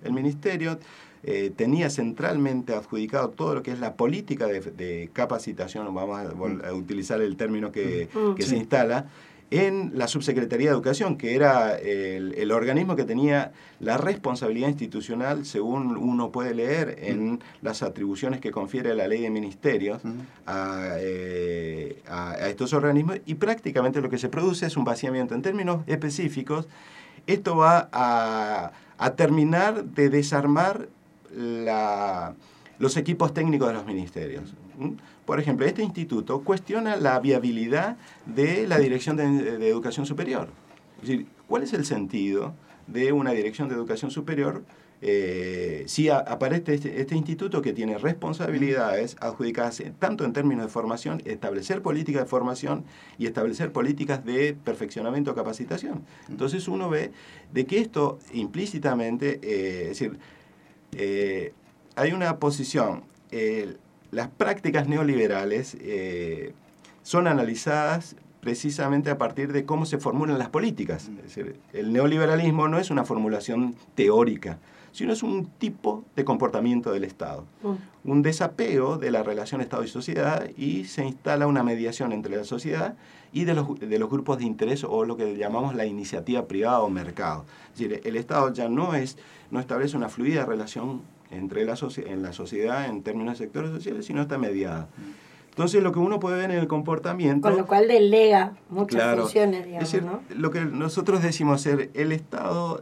tenía centralmente adjudicado todo lo que es la política de capacitación, vamos a utilizar el término que se instala, en la Subsecretaría de Educación, que era el organismo que tenía la responsabilidad institucional, según uno puede leer en las atribuciones que confiere la ley de ministerios a estos organismos, y prácticamente lo que se produce es un vaciamiento. En términos específicos, esto va a terminar de desarmar los equipos técnicos de los ministerios. Por ejemplo, este instituto cuestiona la viabilidad de la Dirección de Educación Superior. Es decir, ¿cuál es el sentido de una Dirección de Educación Superior sí aparece este instituto que tiene responsabilidades adjudicadas tanto en términos de formación, establecer políticas de formación y establecer políticas de perfeccionamiento o capacitación. Entonces uno ve de que esto implícitamente, es decir, hay una posición, las prácticas neoliberales son analizadas precisamente a partir de cómo se formulan las políticas. Es decir, el neoliberalismo no es una formulación teórica, sino es un tipo de comportamiento del Estado. Un desapego de la relación Estado y sociedad, y se instala una mediación entre la sociedad y de los grupos de interés, o lo que llamamos la iniciativa privada o mercado. Es decir, el Estado ya no establece una fluida relación entre en la sociedad en términos de sectores sociales, sino está mediada. Entonces, lo que uno puede ver en el comportamiento... Con lo cual delega muchas funciones, digamos, es decir, ¿no? Lo que nosotros decimos ser el Estado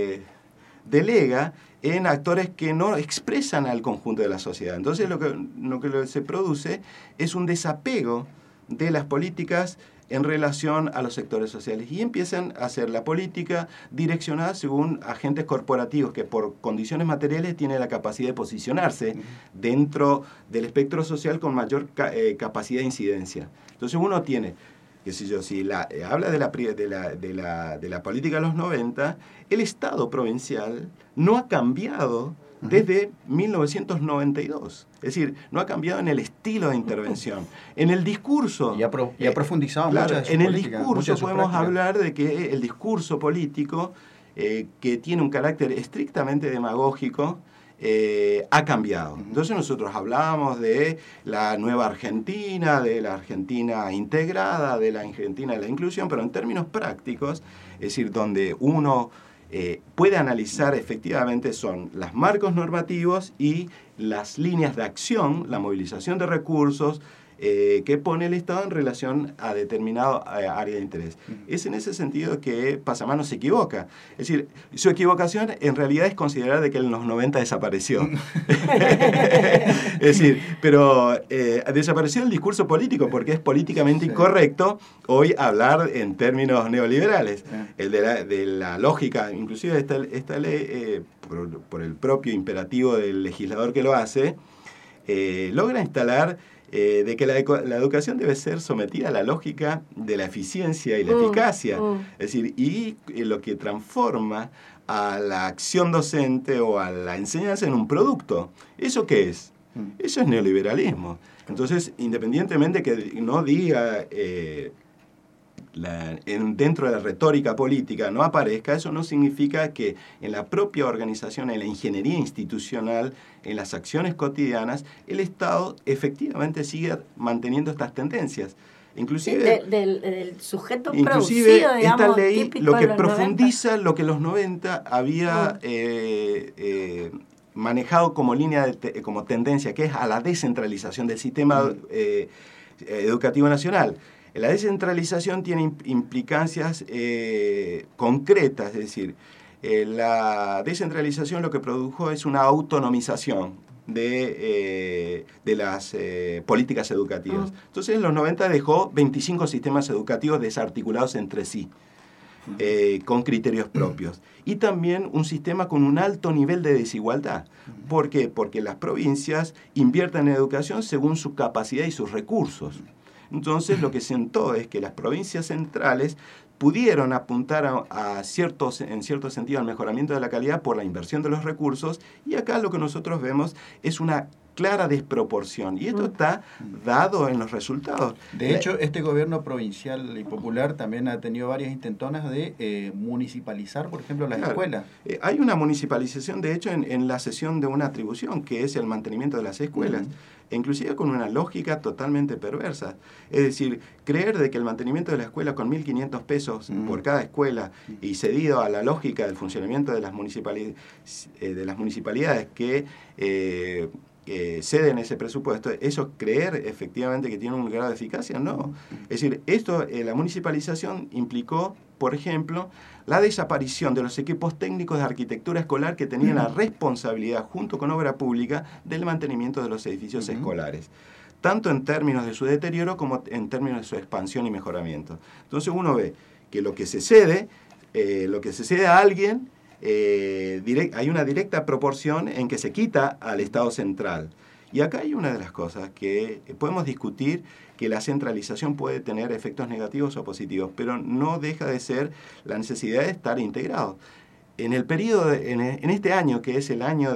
delega en actores que no expresan al conjunto de la sociedad. Entonces, lo que se produce es un desapego de las políticas en relación a los sectores sociales, y empiezan a hacer la política direccionada según agentes corporativos que por condiciones materiales tienen la capacidad de posicionarse dentro del espectro social con mayor capacidad de incidencia. Entonces uno tiene, qué sé yo, si habla de la política de los 90, el Estado provincial no ha cambiado desde 1992. Es decir, no ha cambiado en el estilo de intervención. En el discurso... Y ha profundizado mucho en su en el política, discurso podemos hablar de que el discurso político, que tiene un carácter estrictamente demagógico, ha cambiado. Entonces nosotros hablábamos de la nueva Argentina, de la Argentina integrada, de la Argentina de la inclusión, pero en términos prácticos, es decir, donde uno puede analizar efectivamente son los marcos normativos y las líneas de acción, la movilización de recursos que pone el Estado en relación a determinado área de interés. Es en ese sentido que Passamano se equivoca. Es decir, su equivocación en realidad es considerar de que en los 90 desapareció. Es decir, pero desapareció el discurso político porque es políticamente incorrecto hoy hablar en términos neoliberales. El de la lógica, inclusive esta ley, por el propio imperativo del legislador que lo hace, logra instalar de que la educación debe ser sometida a la lógica de la eficiencia y la eficacia. Es decir, y lo que transforma a la acción docente o a la enseñanza en un producto. ¿Eso qué es? Eso es neoliberalismo. Entonces, independientemente que no diga... dentro de la retórica política no aparezca, eso no significa que en la propia organización, en la ingeniería institucional, en las acciones cotidianas, el Estado efectivamente sigue manteniendo estas tendencias. Inclusive, del sujeto inclusive producido, digamos, esta ley lo que los profundiza 90. Lo que los 90 había manejado como línea, como tendencia, que es a la descentralización del sistema educativo nacional. La descentralización tiene implicancias concretas, es decir, la descentralización lo que produjo es una autonomización de las políticas educativas. Entonces, en los 90 dejó 25 sistemas educativos desarticulados entre sí, con criterios propios. Y también un sistema con un alto nivel de desigualdad. ¿Por qué? Porque las provincias invierten en educación según su capacidad y sus recursos. Entonces, lo que sentó es que las provincias centrales pudieron apuntar en cierto sentido al mejoramiento de la calidad por la inversión de los recursos, y acá lo que nosotros vemos es una clara desproporción, y esto está dado en los resultados. De hecho, este gobierno provincial y popular también ha tenido varias intentonas de municipalizar, por ejemplo, las escuelas. Hay una municipalización, de hecho, en la cesión de una atribución, que es el mantenimiento de las escuelas, inclusive con una lógica totalmente perversa. Es decir, creer de que el mantenimiento de la escuela con 1.500 pesos por cada escuela y cedido a la lógica del funcionamiento de las municipalidades que ceden ese presupuesto, eso creer efectivamente que tiene un grado de eficacia, no. Es decir, la municipalización implicó, por ejemplo, la desaparición de los equipos técnicos de arquitectura escolar que tenían la responsabilidad, junto con obra pública, del mantenimiento de los edificios escolares, tanto en términos de su deterioro como en términos de su expansión y mejoramiento. Entonces uno ve que lo que se cede a alguien hay una directa proporción en que se quita al Estado central. Y acá hay una de las cosas que podemos discutir, que la centralización puede tener efectos negativos o positivos, pero no deja de ser la necesidad de estar integrados. En el periodo, en este año, que es el año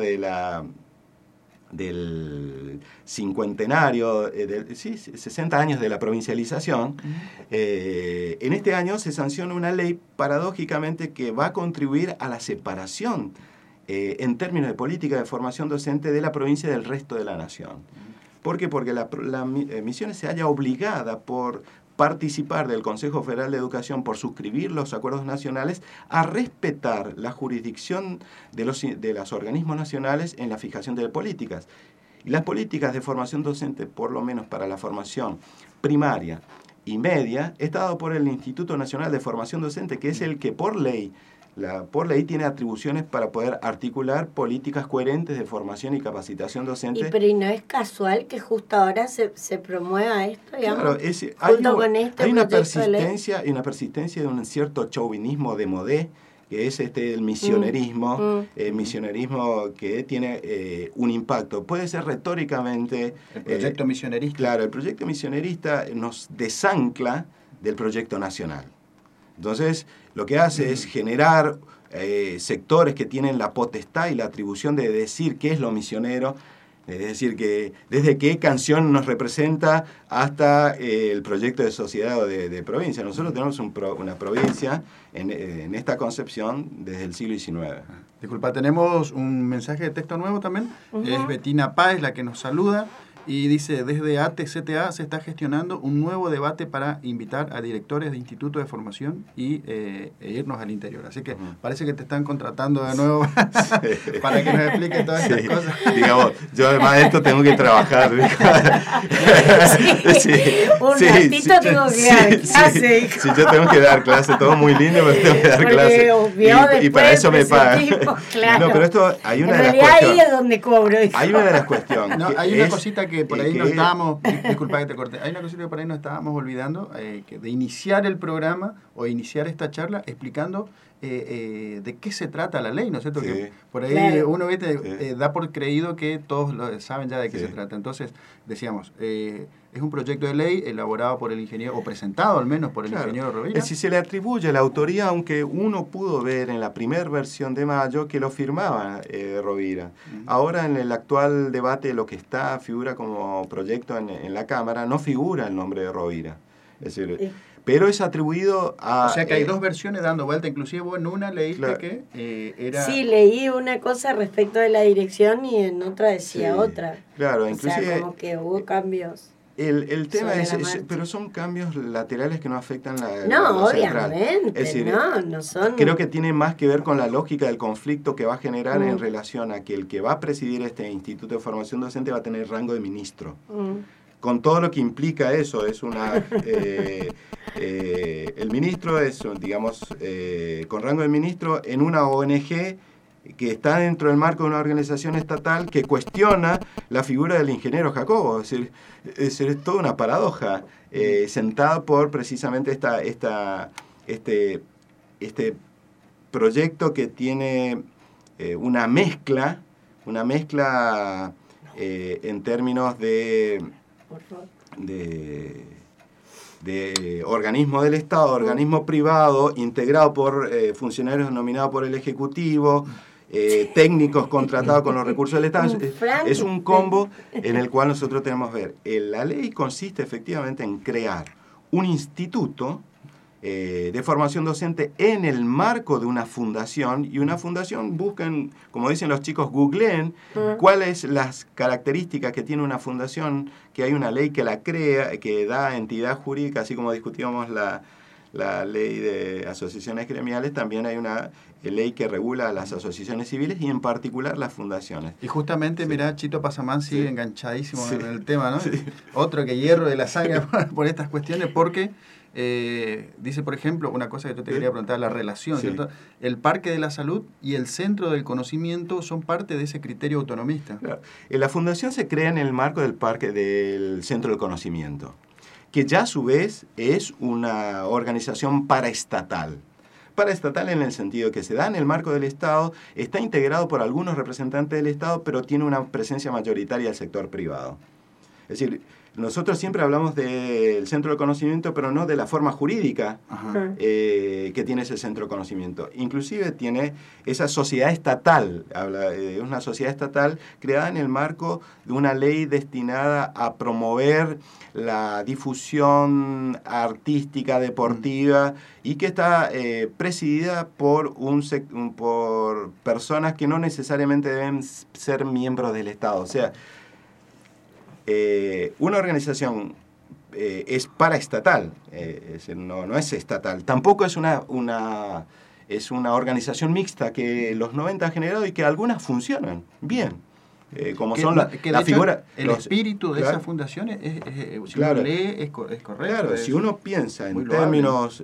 del cincuentenario, 60 años de la provincialización, en este año se sanciona una ley, paradójicamente, que va a contribuir a la separación en términos de política de formación docente de la provincia y del resto de la nación. ¿Por qué? Porque la Misiones se halla obligada por participar del Consejo Federal de Educación, por suscribir los acuerdos nacionales, a respetar la jurisdicción de los organismos nacionales en la fijación de políticas. Y las políticas de formación docente, por lo menos para la formación primaria y media, está dado por el Instituto Nacional de Formación Docente, que es el que por ley tiene atribuciones para poder articular políticas coherentes de formación y capacitación docente. Pero ¿y no es casual que justo ahora se promueva esto, digamos? Claro, hay una persistencia de un cierto chauvinismo de modé, que es el misionerismo, misionerismo que tiene un impacto. Puede ser retóricamente... El proyecto misionerista. Claro, el proyecto misionerista nos desancla del proyecto nacional. Entonces, lo que hace es generar sectores que tienen la potestad y la atribución de decir qué es lo misionero, es decir, que desde qué canción nos representa hasta el proyecto de sociedad o de provincia. Nosotros tenemos una provincia en esta concepción desde el siglo XIX. Disculpa, tenemos un mensaje de texto nuevo también. Es Betina Páez la que nos saluda. Y dice, desde ATCTA se está gestionando un nuevo debate para invitar a directores de institutos de formación y irnos al interior. Así que parece que te están contratando de nuevo para que nos expliques todas estas cosas. Digamos, yo además de esto tengo que trabajar. Un ratito tengo que dar clase. Sí, yo tengo que dar clase, todo muy lindo, pero tengo que dar clase. Y para eso me pagan. Claro. No, pero esto hay una en de las realidad cuestiones. Ahí es donde cobro. Hay una de las cuestiones. No, hay una cosita que por ahí no estábamos, disculpa que te corté, hay una cosita que por ahí no estábamos olvidando, que de iniciar el programa o iniciar esta charla explicando de qué se trata la ley, ¿no es cierto? Sí. Que por ahí uno da por creído que todos saben ya de qué se trata. Entonces, decíamos, es un proyecto de ley elaborado por el ingeniero, o presentado al menos por el ingeniero Rovira. Si se le atribuye la autoría, aunque uno pudo ver en la primera versión de mayo que lo firmaba Rovira. Ahora en el actual debate lo que figura como proyecto en la Cámara, no figura el nombre de Rovira. Es decir, pero es atribuido a... O sea que hay dos versiones dando vuelta, inclusive vos en una leíste que era... Sí, leí una cosa respecto de la dirección y en otra decía otra. Claro, inclusive... O sea, como que hubo cambios. El tema pero son cambios laterales que no afectan la obviamente, es decir, no son... Creo que tiene más que ver con la lógica del conflicto que va a generar en relación a que el que va a presidir este Instituto de Formación Docente va a tener rango de ministro. Con todo lo que implica eso, es una... el ministro es, digamos, con rango de ministro en una ONG que está dentro del marco de una organización estatal que cuestiona la figura del ingeniero Jacobo. Es decir, toda una paradoja, sentado por precisamente este proyecto que tiene una mezcla en términos de organismo del Estado, organismo privado, integrado por funcionarios nominados por el Ejecutivo, técnicos contratados con los recursos del Estado. Es un combo en el cual nosotros tenemos que ver. La ley consiste efectivamente en crear un instituto de formación docente en el marco de una fundación, y una fundación buscan, como dicen los chicos, googleen cuáles las características que tiene una fundación, que hay una ley que la crea, que da entidad jurídica, así como discutíamos la ley de asociaciones gremiales, también hay una ley que regula las asociaciones civiles y en particular las fundaciones. Y justamente, mirá, Chito Pasamán sigue enganchadísimo en el tema, ¿no? Otro que hierro de la sangre por estas cuestiones, porque dice, por ejemplo, una cosa que yo te quería preguntar, la relación, ¿cierto? El Parque de la Salud y el Centro del Conocimiento son parte de ese criterio autonomista. Claro. La fundación se crea en el marco del Centro del Conocimiento, que ya a su vez es una organización paraestatal. paraestatal en el sentido que se da en el marco del Estado, está integrado por algunos representantes del Estado, pero tiene una presencia mayoritaria del sector privado. Es decir, nosotros siempre hablamos del centro de conocimiento, pero no de la forma jurídica que tiene ese centro de conocimiento. Inclusive tiene esa sociedad estatal, es una sociedad estatal creada en el marco de una ley destinada a promover la difusión artística, deportiva, y que está presidida por por personas que no necesariamente deben ser miembros del Estado. O sea, una organización es paraestatal, no es estatal. Tampoco es una organización mixta que los 90 ha generado y que algunas funcionan bien. Como son la figura... El espíritu de esas fundaciones, si uno lee, es correcto. Claro, si uno piensa en términos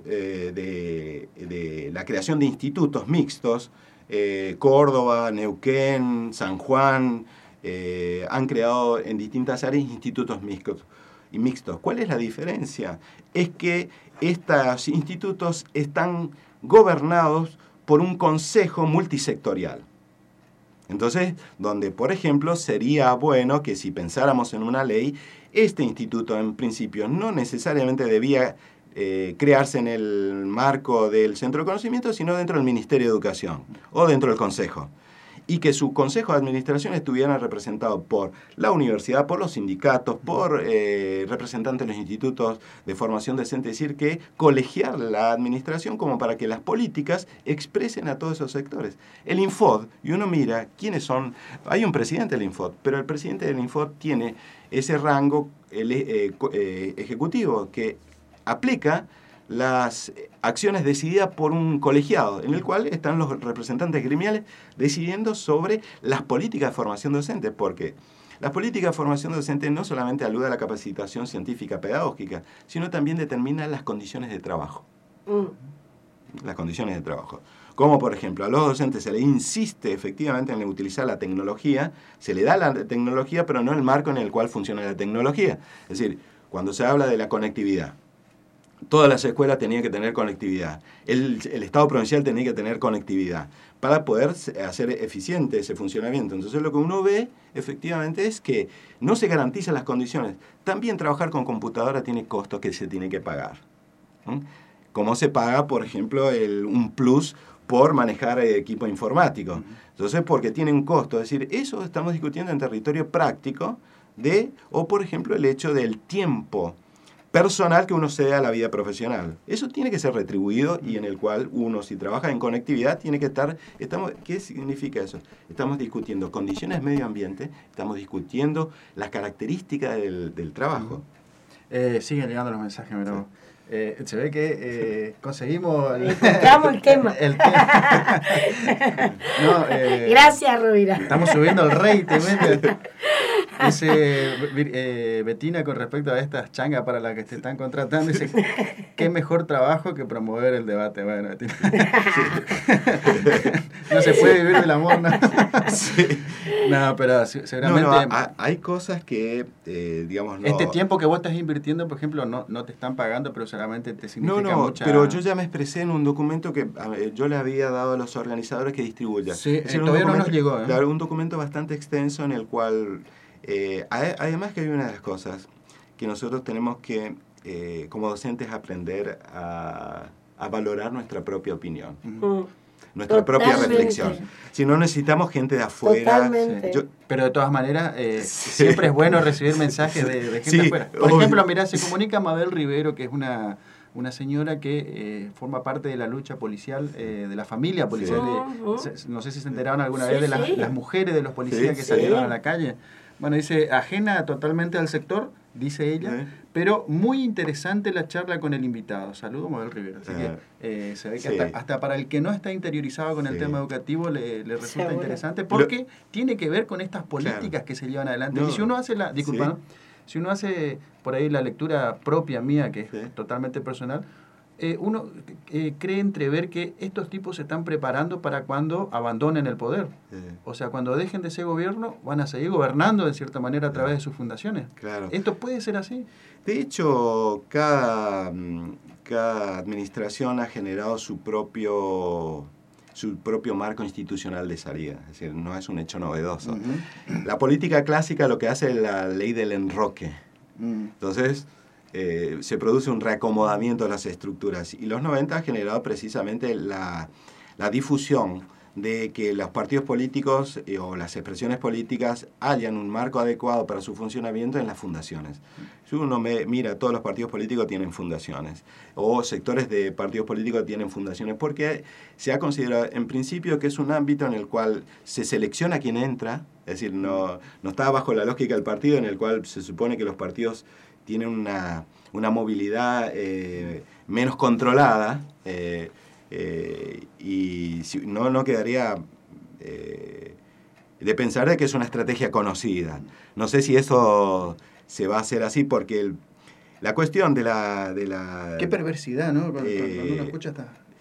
de la creación de institutos mixtos, Córdoba, Neuquén, San Juan... han creado en distintas áreas institutos mixtos. ¿Cuál es la diferencia? Es que estos institutos están gobernados por un consejo multisectorial. Entonces, donde, por ejemplo, sería bueno que si pensáramos en una ley, este instituto en principio no necesariamente debía crearse en el marco del Centro de Conocimiento, sino dentro del Ministerio de Educación o dentro del Consejo. Y que su consejo de administración estuviera representado por la universidad, por los sindicatos, por representantes de los institutos de formación docente, es decir, que colegiar la administración como para que las políticas expresen a todos esos sectores. El Infod, y uno mira quiénes son, hay un presidente del Infod, pero el presidente del Infod tiene ese rango ejecutivo que aplica las acciones decididas por un colegiado, en el cual están los representantes gremiales decidiendo sobre las políticas de formación docente, porque las políticas de formación docente no solamente aluden a la capacitación científica pedagógica, sino también determinan las condiciones de trabajo. Las condiciones de trabajo. Como, por ejemplo, a los docentes se les insiste efectivamente en utilizar la tecnología, se le da la tecnología, pero no el marco en el cual funciona la tecnología. Es decir, cuando se habla de la conectividad, todas las escuelas tenían que tener conectividad. El Estado provincial tenía que tener conectividad para poder hacer eficiente ese funcionamiento. Entonces lo que uno ve efectivamente es que no se garantizan las condiciones. También trabajar con computadora tiene costos que se tienen que pagar. Como se paga, por ejemplo, un plus por manejar equipo informático. Entonces, porque tiene un costo. Es decir, eso estamos discutiendo en territorio práctico o por ejemplo, el hecho del tiempo personal que uno cede a la vida profesional. Eso tiene que ser retribuido y en el cual uno, si trabaja en conectividad, tiene que estar... ¿Qué significa eso? Estamos discutiendo condiciones de medio ambiente, estamos discutiendo las características del trabajo. Siguen llegando los mensajes, pero... se ve que conseguimos... Encontramos el tema. Gracias, Rubira. Estamos subiendo el rating. Dice Betina con respecto a estas changas para las que se están contratando, dice, qué mejor trabajo que promover el debate. Bueno, Betina. No se puede vivir del amor, ¿no? Sí. No, pero seguramente... hay cosas que, digamos... No, este tiempo que vos estás invirtiendo, por ejemplo, no te están pagando, pero solamente te significa mucha... pero yo ya me expresé en un documento que yo le había dado a los organizadores que distribuyan. Sí, todavía no nos llegó. Claro, un documento bastante extenso en el cual... además que hay una de las cosas que nosotros tenemos que, como docentes, aprender a valorar nuestra propia opinión, nuestra propia reflexión. Si no, necesitamos gente de afuera. Pero de todas maneras, siempre es bueno recibir mensajes de gente de afuera. Por ejemplo, mirá, se comunica Mabel Rivero, que es una señora que forma parte de la lucha policial, de la familia policial. No sé si se enteraron alguna vez de las mujeres de los policías que salieron a la calle. Bueno, dice, ajena totalmente al sector, dice ella, pero muy interesante la charla con el invitado. Saludos, Mabel Rivero. Así que se ve que hasta para el que no está interiorizado con el tema educativo le resulta interesante, porque tiene que ver con estas políticas que se llevan adelante. Y si uno hace si uno hace por ahí la lectura propia mía, que es totalmente personal, uno cree entrever que estos tipos se están preparando para cuando abandonen el poder. O sea, cuando dejen de ser gobierno, van a seguir gobernando de cierta manera a través de sus fundaciones. Claro. ¿Esto puede ser así? De hecho, cada cada administración ha generado su propio marco institucional de salida, es decir, no es un hecho novedoso. La política clásica lo que hace es la ley del enroque. Entonces, se produce un reacomodamiento de las estructuras, y los 90 ha generado precisamente la difusión de que los partidos políticos o las expresiones políticas hayan un marco adecuado para su funcionamiento en las fundaciones. Si uno mira, todos los partidos políticos tienen fundaciones, o sectores de partidos políticos tienen fundaciones, porque se ha considerado en principio que es un ámbito en el cual se selecciona quien entra, es decir, no está bajo la lógica del partido, en el cual se supone que los partidos tienen una movilidad menos controlada, y no quedaría de pensar de que es una estrategia conocida. No sé si eso se va a hacer así, porque la cuestión de la... Qué perversidad, ¿no? Cuando uno escucha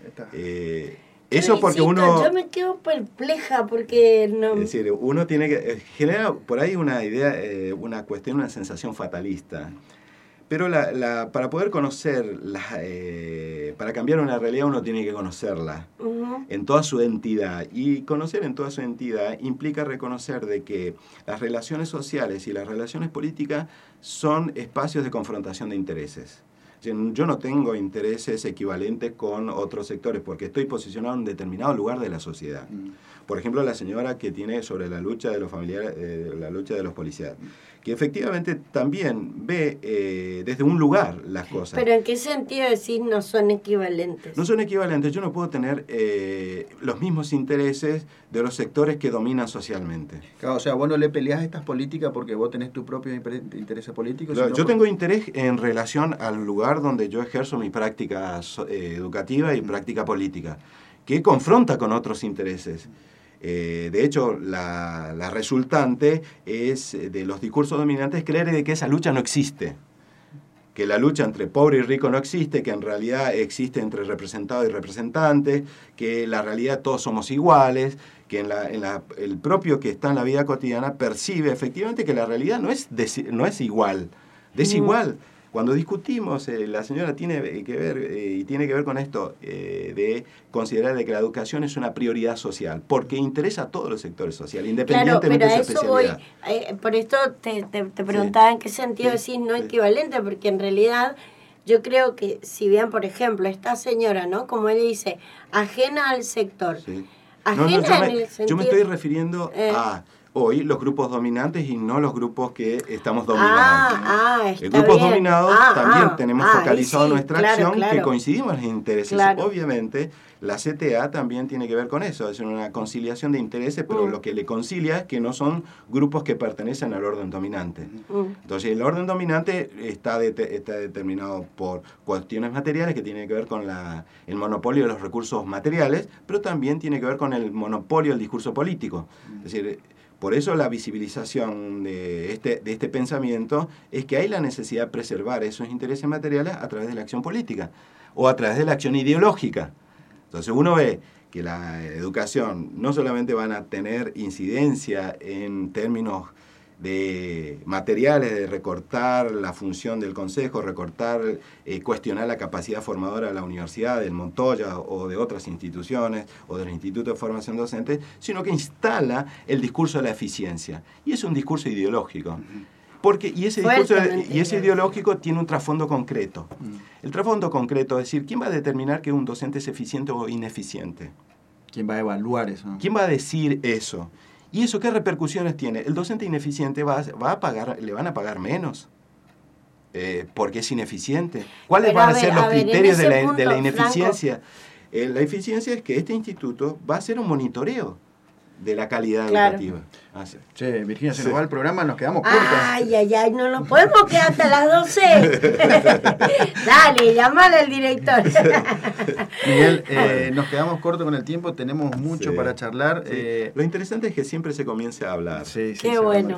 eso porque uno... Yo me quedo perpleja porque no... Es decir, uno tiene que... genera por ahí una idea, una cuestión, una sensación fatalista. Pero para poder conocerla, para cambiar una realidad uno tiene que conocerla en toda su entidad. Y conocer en toda su entidad implica reconocer de que las relaciones sociales y las relaciones políticas son espacios de confrontación de intereses. Yo no tengo intereses equivalentes con otros sectores porque estoy posicionado en un determinado lugar de la sociedad. Por ejemplo, la señora que tiene sobre la lucha de los familiares, la lucha de los policías, que efectivamente también ve desde un lugar las cosas. ¿Pero en qué sentido decís no son equivalentes? No son equivalentes. Yo no puedo tener los mismos intereses de los sectores que dominan socialmente. Claro, o sea, vos no le peleás a estas políticas porque vos tenés tu propio interés político. Yo tengo interés en relación al lugar donde yo ejerzo mi práctica educativa y práctica política, que confronta con otros intereses. De hecho, la resultante es de los discursos dominantes creer de que esa lucha no existe, que la lucha entre pobre y rico no existe, que en realidad existe entre representado y representante, que la realidad todos somos iguales, que el propio que está en la vida cotidiana percibe efectivamente que la realidad no es igual, desigual. Cuando discutimos, la señora tiene que ver con esto de considerar de que la educación es una prioridad social, porque interesa a todos los sectores sociales, independientemente de su especialidad. Por esto te preguntaba en qué sentido decís no equivalente, porque en realidad yo creo que si bien, por ejemplo, esta señora, ¿no? Como él dice, ajena al sector, yo me estoy refiriendo a... Hoy los grupos dominantes y no los grupos que estamos dominados. Grupos dominados también tenemos focalizado nuestra acción, que coincidimos en intereses. Obviamente, la CTA también tiene que ver con eso, es una conciliación de intereses, pero lo que le concilia es que no son grupos que pertenecen al orden dominante. Entonces, el orden dominante está determinado por cuestiones materiales que tienen que ver con el monopolio de los recursos materiales, pero también tiene que ver con el monopolio del discurso político. Es decir, por eso la visibilización de este pensamiento es que hay la necesidad de preservar esos intereses materiales a través de la acción política o a través de la acción ideológica. Entonces uno ve que la educación no solamente van a tener incidencia en términos de materiales, de recortar la función del consejo, cuestionar la capacidad formadora de la universidad, del Montoya o de otras instituciones o del Instituto de Formación Docente, sino que instala el discurso de la eficiencia. Y es un discurso ideológico. Y ese ideológico tiene un trasfondo concreto. El trasfondo concreto es decir, ¿quién va a determinar que un docente es eficiente o ineficiente? ¿Quién va a evaluar eso? ¿Quién va a decir eso? ¿Y eso qué repercusiones tiene? El docente ineficiente le van a pagar menos porque es ineficiente. ¿Cuáles van a ser los criterios de la ineficiencia? La eficiencia es que este instituto va a hacer un monitoreo de la calidad educativa. Che, Virginia, se nos va el programa, nos quedamos cortos. Ay, no nos podemos quedar hasta las 12. Dale, llamale al director. Miguel, nos quedamos cortos con el tiempo, tenemos mucho para charlar. Lo interesante es que siempre se comience a hablar. Qué bueno.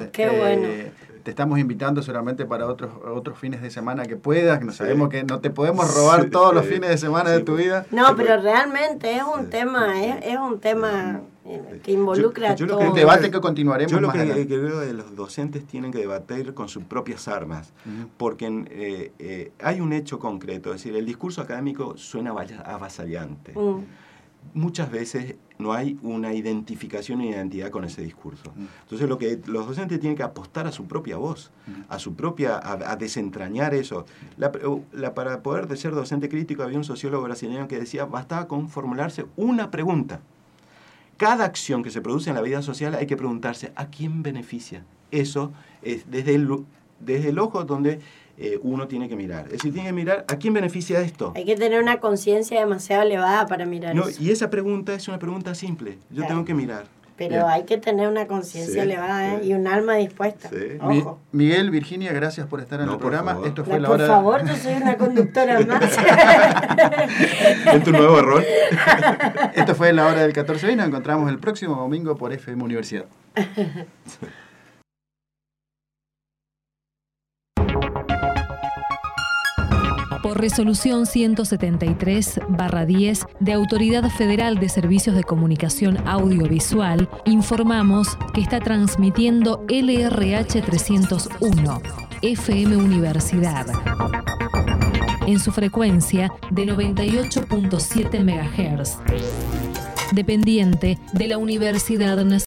Te estamos invitando seguramente para otros fines de semana que puedas, que sabemos que no te podemos robar todos los fines de semana de tu vida. No, pero realmente es un tema que involucra a todos. Un debate que continuaremos yo lo más que adelante. creo que los docentes tienen que debatir con sus propias armas, porque hay un hecho concreto, es decir, el discurso académico suena avasallante. Muchas veces no hay una identificación y identidad con ese discurso. Entonces lo que los docentes tienen que apostar a su propia voz, a su propia, a desentrañar eso. Para poder ser docente crítico había un sociólogo brasileño que decía, bastaba con formularse una pregunta. Cada acción que se produce en la vida social hay que preguntarse ¿a quién beneficia? Eso es desde el ojo donde uno tiene que mirar. Es decir, tiene que mirar ¿a quién beneficia esto? Hay que tener una conciencia demasiado elevada para mirar eso. Y esa pregunta es una pregunta simple. Yo tengo que mirar. Pero hay que tener una conciencia elevada y un alma dispuesta. Ojo. Miguel, Virginia, gracias por estar en el programa. Esto fue por favor, yo soy una conductora más. ¿Es tu nuevo rol? Esto fue La Hora del 14 y nos encontramos el próximo domingo por FM Universidad. Por resolución 173/10 de Autoridad Federal de Servicios de Comunicación Audiovisual, informamos que está transmitiendo LRH 301, FM Universidad, en su frecuencia de 98.7 MHz, dependiente de la Universidad Nacional.